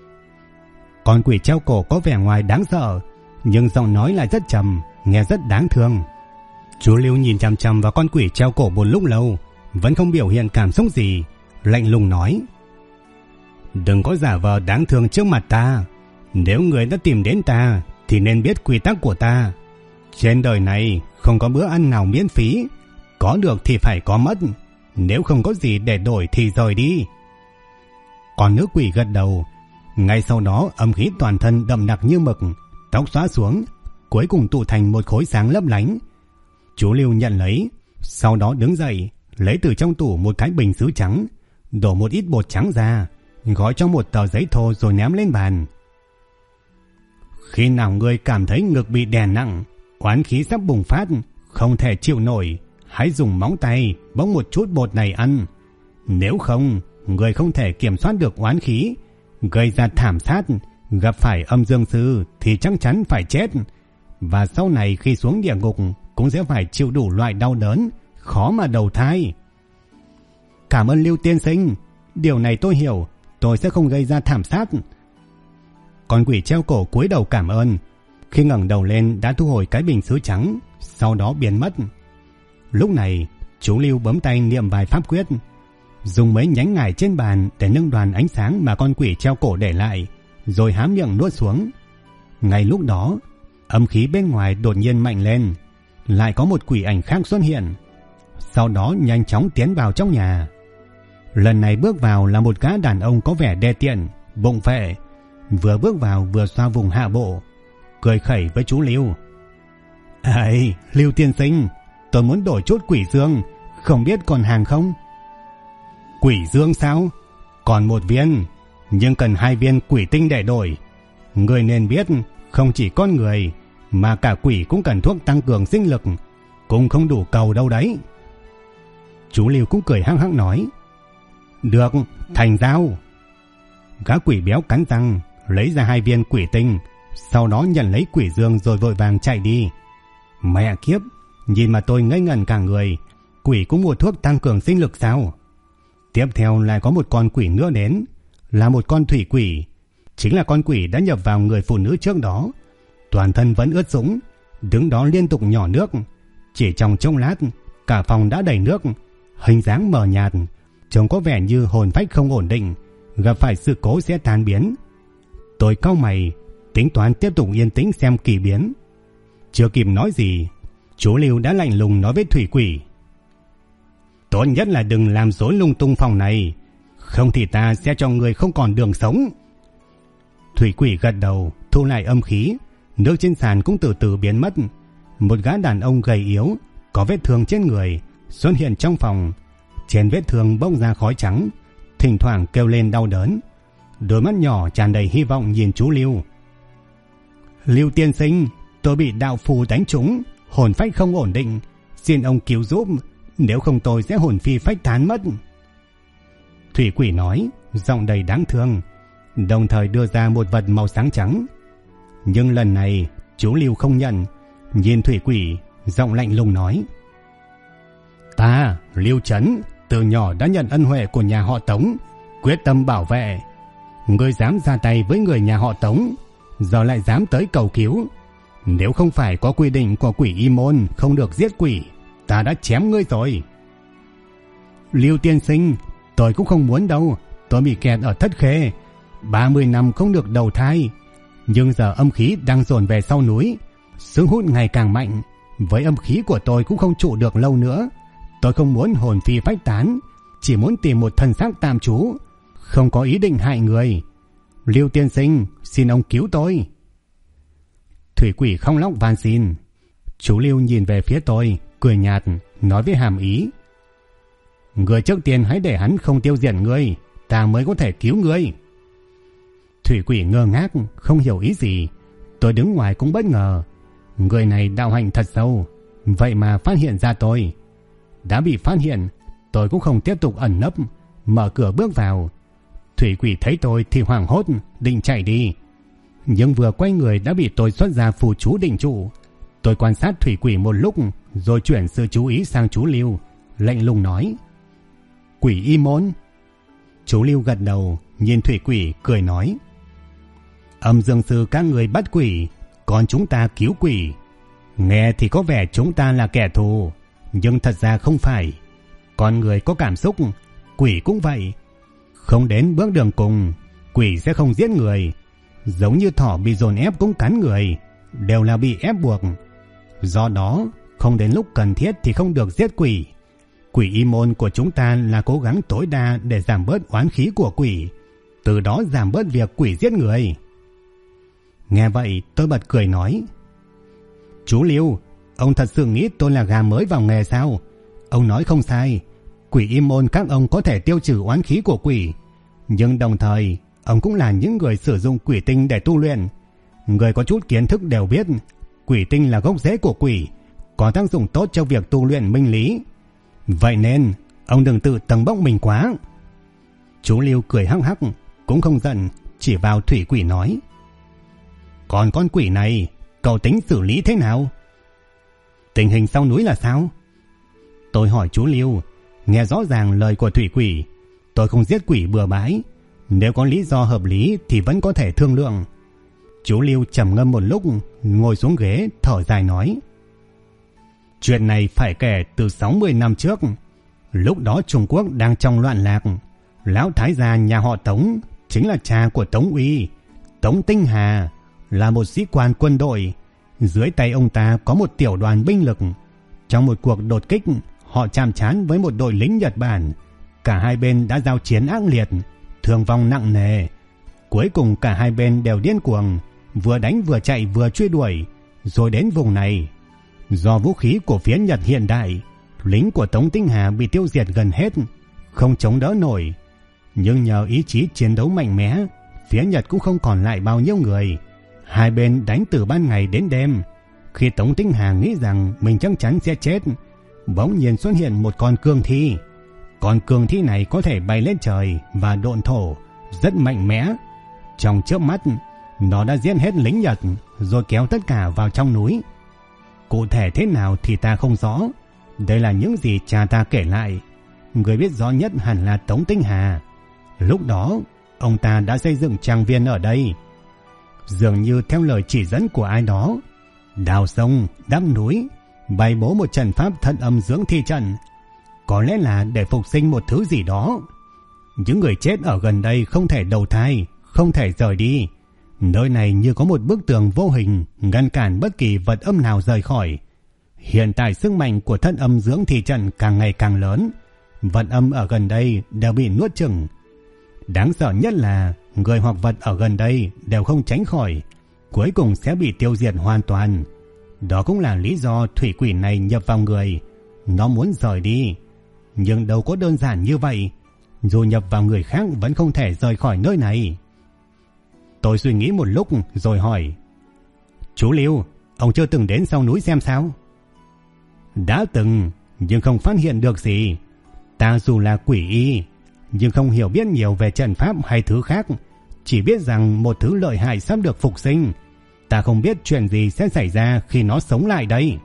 Con quỷ treo cổ có vẻ ngoài đáng sợ, nhưng giọng nói lại rất trầm, nghe rất đáng thương. Chú Lưu nhìn chằm chằm vào con quỷ treo cổ một lúc lâu, vẫn không biểu hiện cảm xúc gì, lạnh lùng nói: "Đừng có giả vờ đáng thương trước mặt ta. Nếu người đã tìm đến ta thì nên biết quy tắc của ta. Trên đời này không có bữa ăn nào miễn phí, có được thì phải có mất. Nếu không có gì để đổi thì rời đi." Con nữ quỷ gật đầu. Ngay sau đó âm khí toàn thân đậm đặc như mực, tóc xõa xuống, cuối cùng tụ thành một khối sáng lấp lánh. Chú Lưu nhận lấy, sau đó đứng dậy, lấy từ trong tủ một cái bình sứ trắng, đổ một ít bột trắng ra, gói trong một tờ giấy thô rồi ném lên bàn. "Khi nào ngươi cảm thấy ngực bị đè nặng, oán khí sắp bùng phát, không thể chịu nổi, hãy dùng móng tay bóc một chút bột này ăn. Nếu không, ngươi không thể kiểm soát được oán khí, gây ra thảm sát, gặp phải âm dương sư thì chắc chắn phải chết. Và sau này khi xuống địa ngục cũng sẽ phải chịu đủ loại đau đớn, khó mà đầu thai." "Cảm ơn Lưu tiên sinh, điều này tôi hiểu, tôi sẽ không gây ra thảm sát." Con quỷ treo cổ cúi đầu cảm ơn. Khi ngẩng đầu lên đã thu hồi cái bình sứ trắng, sau đó biến mất. Lúc này chú Lưu bấm tay niệm vài pháp quyết, dùng mấy nhánh ngải trên bàn để nâng đoàn ánh sáng mà con quỷ treo cổ để lại, rồi há miệng nuốt xuống. Ngay lúc đó, âm khí bên ngoài đột nhiên mạnh lên, lại có một quỷ ảnh khác xuất hiện. Sau đó nhanh chóng tiến vào trong nhà. Lần này bước vào là một gã đàn ông có vẻ đê tiện, bụng phệ, vừa bước vào vừa xoa vùng hạ bộ, cười khẩy với chú Lưu. "Ấy, Lưu tiên sinh, tôi muốn đổi chút quỷ dương, không biết còn hàng không?" "Quỷ dương sao? Còn một viên, nhưng cần 2 viên quỷ tinh để đổi. Người nên biết, không chỉ con người mà cả quỷ cũng cần thuốc tăng cường sinh lực, cũng không đủ cầu đâu đấy." Chú Lưu cũng cười hăng hăng nói. "Được, thành giao." Gã quỷ béo cắn răng lấy ra 2 viên quỷ tinh, sau đó nhận lấy quỷ dương rồi vội vàng chạy đi. Mẹ kiếp, nhìn mà tôi ngây ngẩn cả người. Quỷ cũng mua thuốc tăng cường sinh lực sao? Tiếp theo lại có một con quỷ nữa đến, là một con thủy quỷ, chính là con quỷ đã nhập vào người phụ nữ trước đó. Toàn thân vẫn ướt sũng, đứng đó liên tục nhỏ nước. Chỉ trong chốc lát, cả phòng đã đầy nước, hình dáng mờ nhạt, trông có vẻ như hồn phách không ổn định, gặp phải sự cố sẽ tan biến. Tôi cau mày, tính toán tiếp tục yên tĩnh xem kỳ biến. Chưa kịp nói gì, chú Lưu đã lạnh lùng nói với thủy quỷ: "Tốt nhất là đừng làm rối lung tung phòng này, không thì ta sẽ cho người không còn đường sống." Thủy quỷ gật đầu, thu lại âm khí, nước trên sàn cũng từ từ biến mất. Một gã đàn ông gầy yếu, có vết thương trên người, xuất hiện trong phòng. Trên vết thương bốc ra khói trắng, thỉnh thoảng kêu lên đau đớn. Đôi mắt nhỏ tràn đầy hy vọng nhìn chú Lưu. "Lưu tiên sinh, tôi bị đạo phù đánh trúng, hồn phách không ổn định, xin ông cứu giúp, nếu không tôi sẽ hồn phi phách tán mất." Thủy quỷ nói, giọng đầy đáng thương, đồng thời đưa ra một vật màu sáng trắng. Nhưng lần này chú Lưu không nhận, nhìn thủy quỷ, giọng lạnh lùng nói: "Ta, Lưu Trấn, từ nhỏ đã nhận ân huệ của nhà họ Tống, quyết tâm bảo vệ. Ngươi dám ra tay với người nhà họ Tống, giờ lại dám tới cầu cứu. Nếu không phải có quy định của quỷ y môn không được giết quỷ, ta đã chém ngươi rồi." "Lưu tiên sinh, tôi cũng không muốn đâu. Tôi bị kẹt ở Thất Khê 30 năm không được đầu thai, nhưng giờ âm khí đang dồn về sau núi, sức hút ngày càng mạnh, với âm khí của tôi cũng không trụ được lâu nữa. Tôi không muốn hồn phi phách tán, chỉ muốn tìm một thân xác tạm trú, không có ý định hại người. Lưu tiên sinh, xin ông cứu tôi." Thủy quỷ không lóc van xin. Chú Lưu nhìn về phía tôi, cười nhạt, nói với hàm ý: "Người trước tiên hãy để hắn không tiêu diệt ngươi, ta mới có thể cứu ngươi." Thủy quỷ ngơ ngác, không hiểu ý gì. Tôi đứng ngoài cũng bất ngờ. Người này đạo hạnh thật sâu, vậy mà phát hiện ra tôi. Đã bị phát hiện, tôi cũng không tiếp tục ẩn nấp, mở cửa bước vào. Thủy quỷ thấy tôi thì hoảng hốt, định chạy đi, nhưng vừa quay người đã bị tôi xuất ra phù chú định trụ. Tôi quan sát thủy quỷ một lúc, rồi chuyển sự chú ý sang chú Lưu, lạnh lùng nói: "Quỷ y môn." Chú Lưu gật đầu, nhìn thủy quỷ cười nói: "Âm dương sư các người bắt quỷ, còn chúng ta cứu quỷ. Nghe thì có vẻ chúng ta là kẻ thù, nhưng thật ra không phải. Con người có cảm xúc, quỷ cũng vậy. Không đến bước đường cùng, quỷ sẽ không giết người. Giống như thỏ bị dồn ép cũng cắn người, đều là bị ép buộc. Do đó, không đến lúc cần thiết thì không được giết quỷ. Quỷ y môn của chúng ta là cố gắng tối đa để giảm bớt oán khí của quỷ, từ đó giảm bớt việc quỷ giết người." Nghe vậy tôi bật cười nói: "Chú Lưu, ông thật sự nghĩ tôi là gà mới vào nghề sao? Ông nói không sai, quỷ y môn các ông có thể tiêu trừ oán khí của quỷ, nhưng đồng thời ông cũng là những người sử dụng quỷ tinh để tu luyện. Người có chút kiến thức đều biết quỷ tinh là gốc rễ của quỷ, có tác dụng tốt cho việc tu luyện minh lý. Vậy nên ông đừng tự tầng bốc mình quá." Chú Lưu cười hắc hắc, cũng không giận, chỉ vào thủy quỷ nói: "Còn con quỷ này, cậu tính xử lý thế nào? Tình hình sau núi là sao?" Tôi hỏi chú Lưu, nghe rõ ràng lời của thủy quỷ. Tôi không giết quỷ bừa bãi, nếu có lý do hợp lý thì vẫn có thể thương lượng. Chú Lưu trầm ngâm một lúc, ngồi xuống ghế thở dài nói: "Chuyện này phải kể từ 60 năm trước. Lúc đó Trung Quốc đang trong loạn lạc. Lão thái gia nhà họ Tống chính là cha của Tống Uy, Tống Tinh Hà là một sĩ quan quân đội. Dưới tay ông ta có một tiểu đoàn binh lực. Trong một cuộc đột kích, họ chạm trán với một đội lính Nhật Bản. Cả hai bên đã giao chiến ác liệt, thương vong nặng nề. Cuối cùng cả hai bên đều điên cuồng, vừa đánh vừa chạy vừa truy đuổi. Rồi đến vùng này, do vũ khí của phía Nhật hiện đại, lính của Tống Tinh Hà bị tiêu diệt gần hết, không chống đỡ nổi. Nhưng nhờ ý chí chiến đấu mạnh mẽ, phía Nhật cũng không còn lại bao nhiêu người. Hai bên đánh từ ban ngày đến đêm. Khi Tống Tinh Hà nghĩ rằng mình chắc chắn sẽ chết, bỗng nhiên xuất hiện một con cương thi. Con cương thi này có thể bay lên trời và độn thổ, rất mạnh mẽ. Trong chớp mắt, nó đã giết hết lính Nhật rồi kéo tất cả vào trong núi. Cụ thể thế nào thì ta không rõ. Đây là những gì cha ta kể lại. Người biết rõ nhất hẳn là Tống Tinh Hà. Lúc đó, ông ta đã xây dựng trang viên ở đây. Dường như theo lời chỉ dẫn của ai đó, đào sông, đắp núi, bày bố một trận pháp thân âm dưỡng thi trận. Có lẽ là để phục sinh một thứ gì đó. Những người chết ở gần đây không thể đầu thai, không thể rời đi. Nơi này như có một bức tường vô hình ngăn cản bất kỳ vật âm nào rời khỏi. Hiện tại sức mạnh của thân âm dưỡng thi trận càng ngày càng lớn. Vật âm ở gần đây đều bị nuốt chửng. Đáng sợ nhất là người hoặc vật ở gần đây đều không tránh khỏi, cuối cùng sẽ bị tiêu diệt hoàn toàn. Đó cũng là lý do thủy quỷ này nhập vào người. Nó muốn rời đi, nhưng đâu có đơn giản như vậy. Dù nhập vào người khác vẫn không thể rời khỏi nơi này. Tôi suy nghĩ một lúc rồi hỏi: Chú Lưu, ông chưa từng đến sau núi xem sao? Đã từng, nhưng không phát hiện được gì. Ta dù là quỷ y, nhưng không hiểu biết nhiều về trận pháp hay thứ khác. Chỉ biết rằng một thứ lợi hại sắp được phục sinh. Ta không biết chuyện gì sẽ xảy ra khi nó sống lại đây.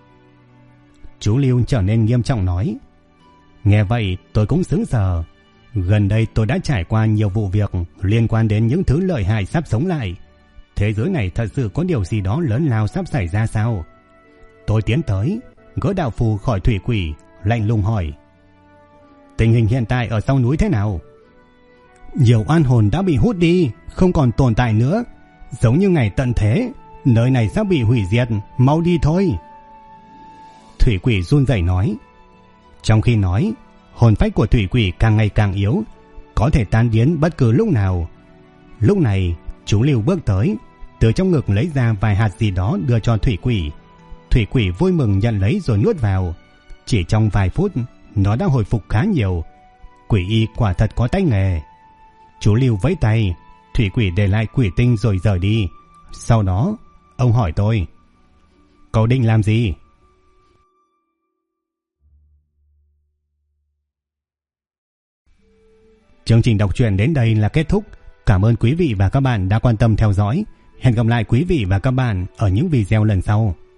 Chú Lưu trở nên nghiêm trọng nói. Nghe vậy tôi cũng sững sờ. Gần đây tôi đã trải qua nhiều vụ việc liên quan đến những thứ lợi hại sắp sống lại. Thế giới này thật sự có điều gì đó lớn lao sắp xảy ra sao? Tôi tiến tới, gỡ đạo phù khỏi thủy quỷ, lạnh lùng hỏi: Tình hình hiện tại ở sau núi thế nào? Nhiều oan hồn đã bị hút đi, không còn tồn tại nữa. Giống như ngày tận thế, nơi này sắp bị hủy diệt, mau đi thôi. Thủy quỷ run rẩy nói. Trong khi nói, hồn phách của thủy quỷ càng ngày càng yếu, có thể tan biến bất cứ lúc nào. Lúc này, chú Lưu bước tới, từ trong ngực lấy ra vài hạt gì đó đưa cho thủy quỷ. Thủy quỷ vui mừng nhận lấy rồi nuốt vào. Chỉ trong vài phút, nó đã hồi phục khá nhiều. Quỷ y quả thật có tay nghề. Chú Lưu vẫy tay, thủy quỷ để lại quỷ tinh rồi rời đi. Sau đó, ông hỏi tôi: Cậu định làm gì? Chương trình đọc truyện đến đây là kết thúc. Cảm ơn quý vị và các bạn đã quan tâm theo dõi. Hẹn gặp lại quý vị và các bạn ở những video lần sau.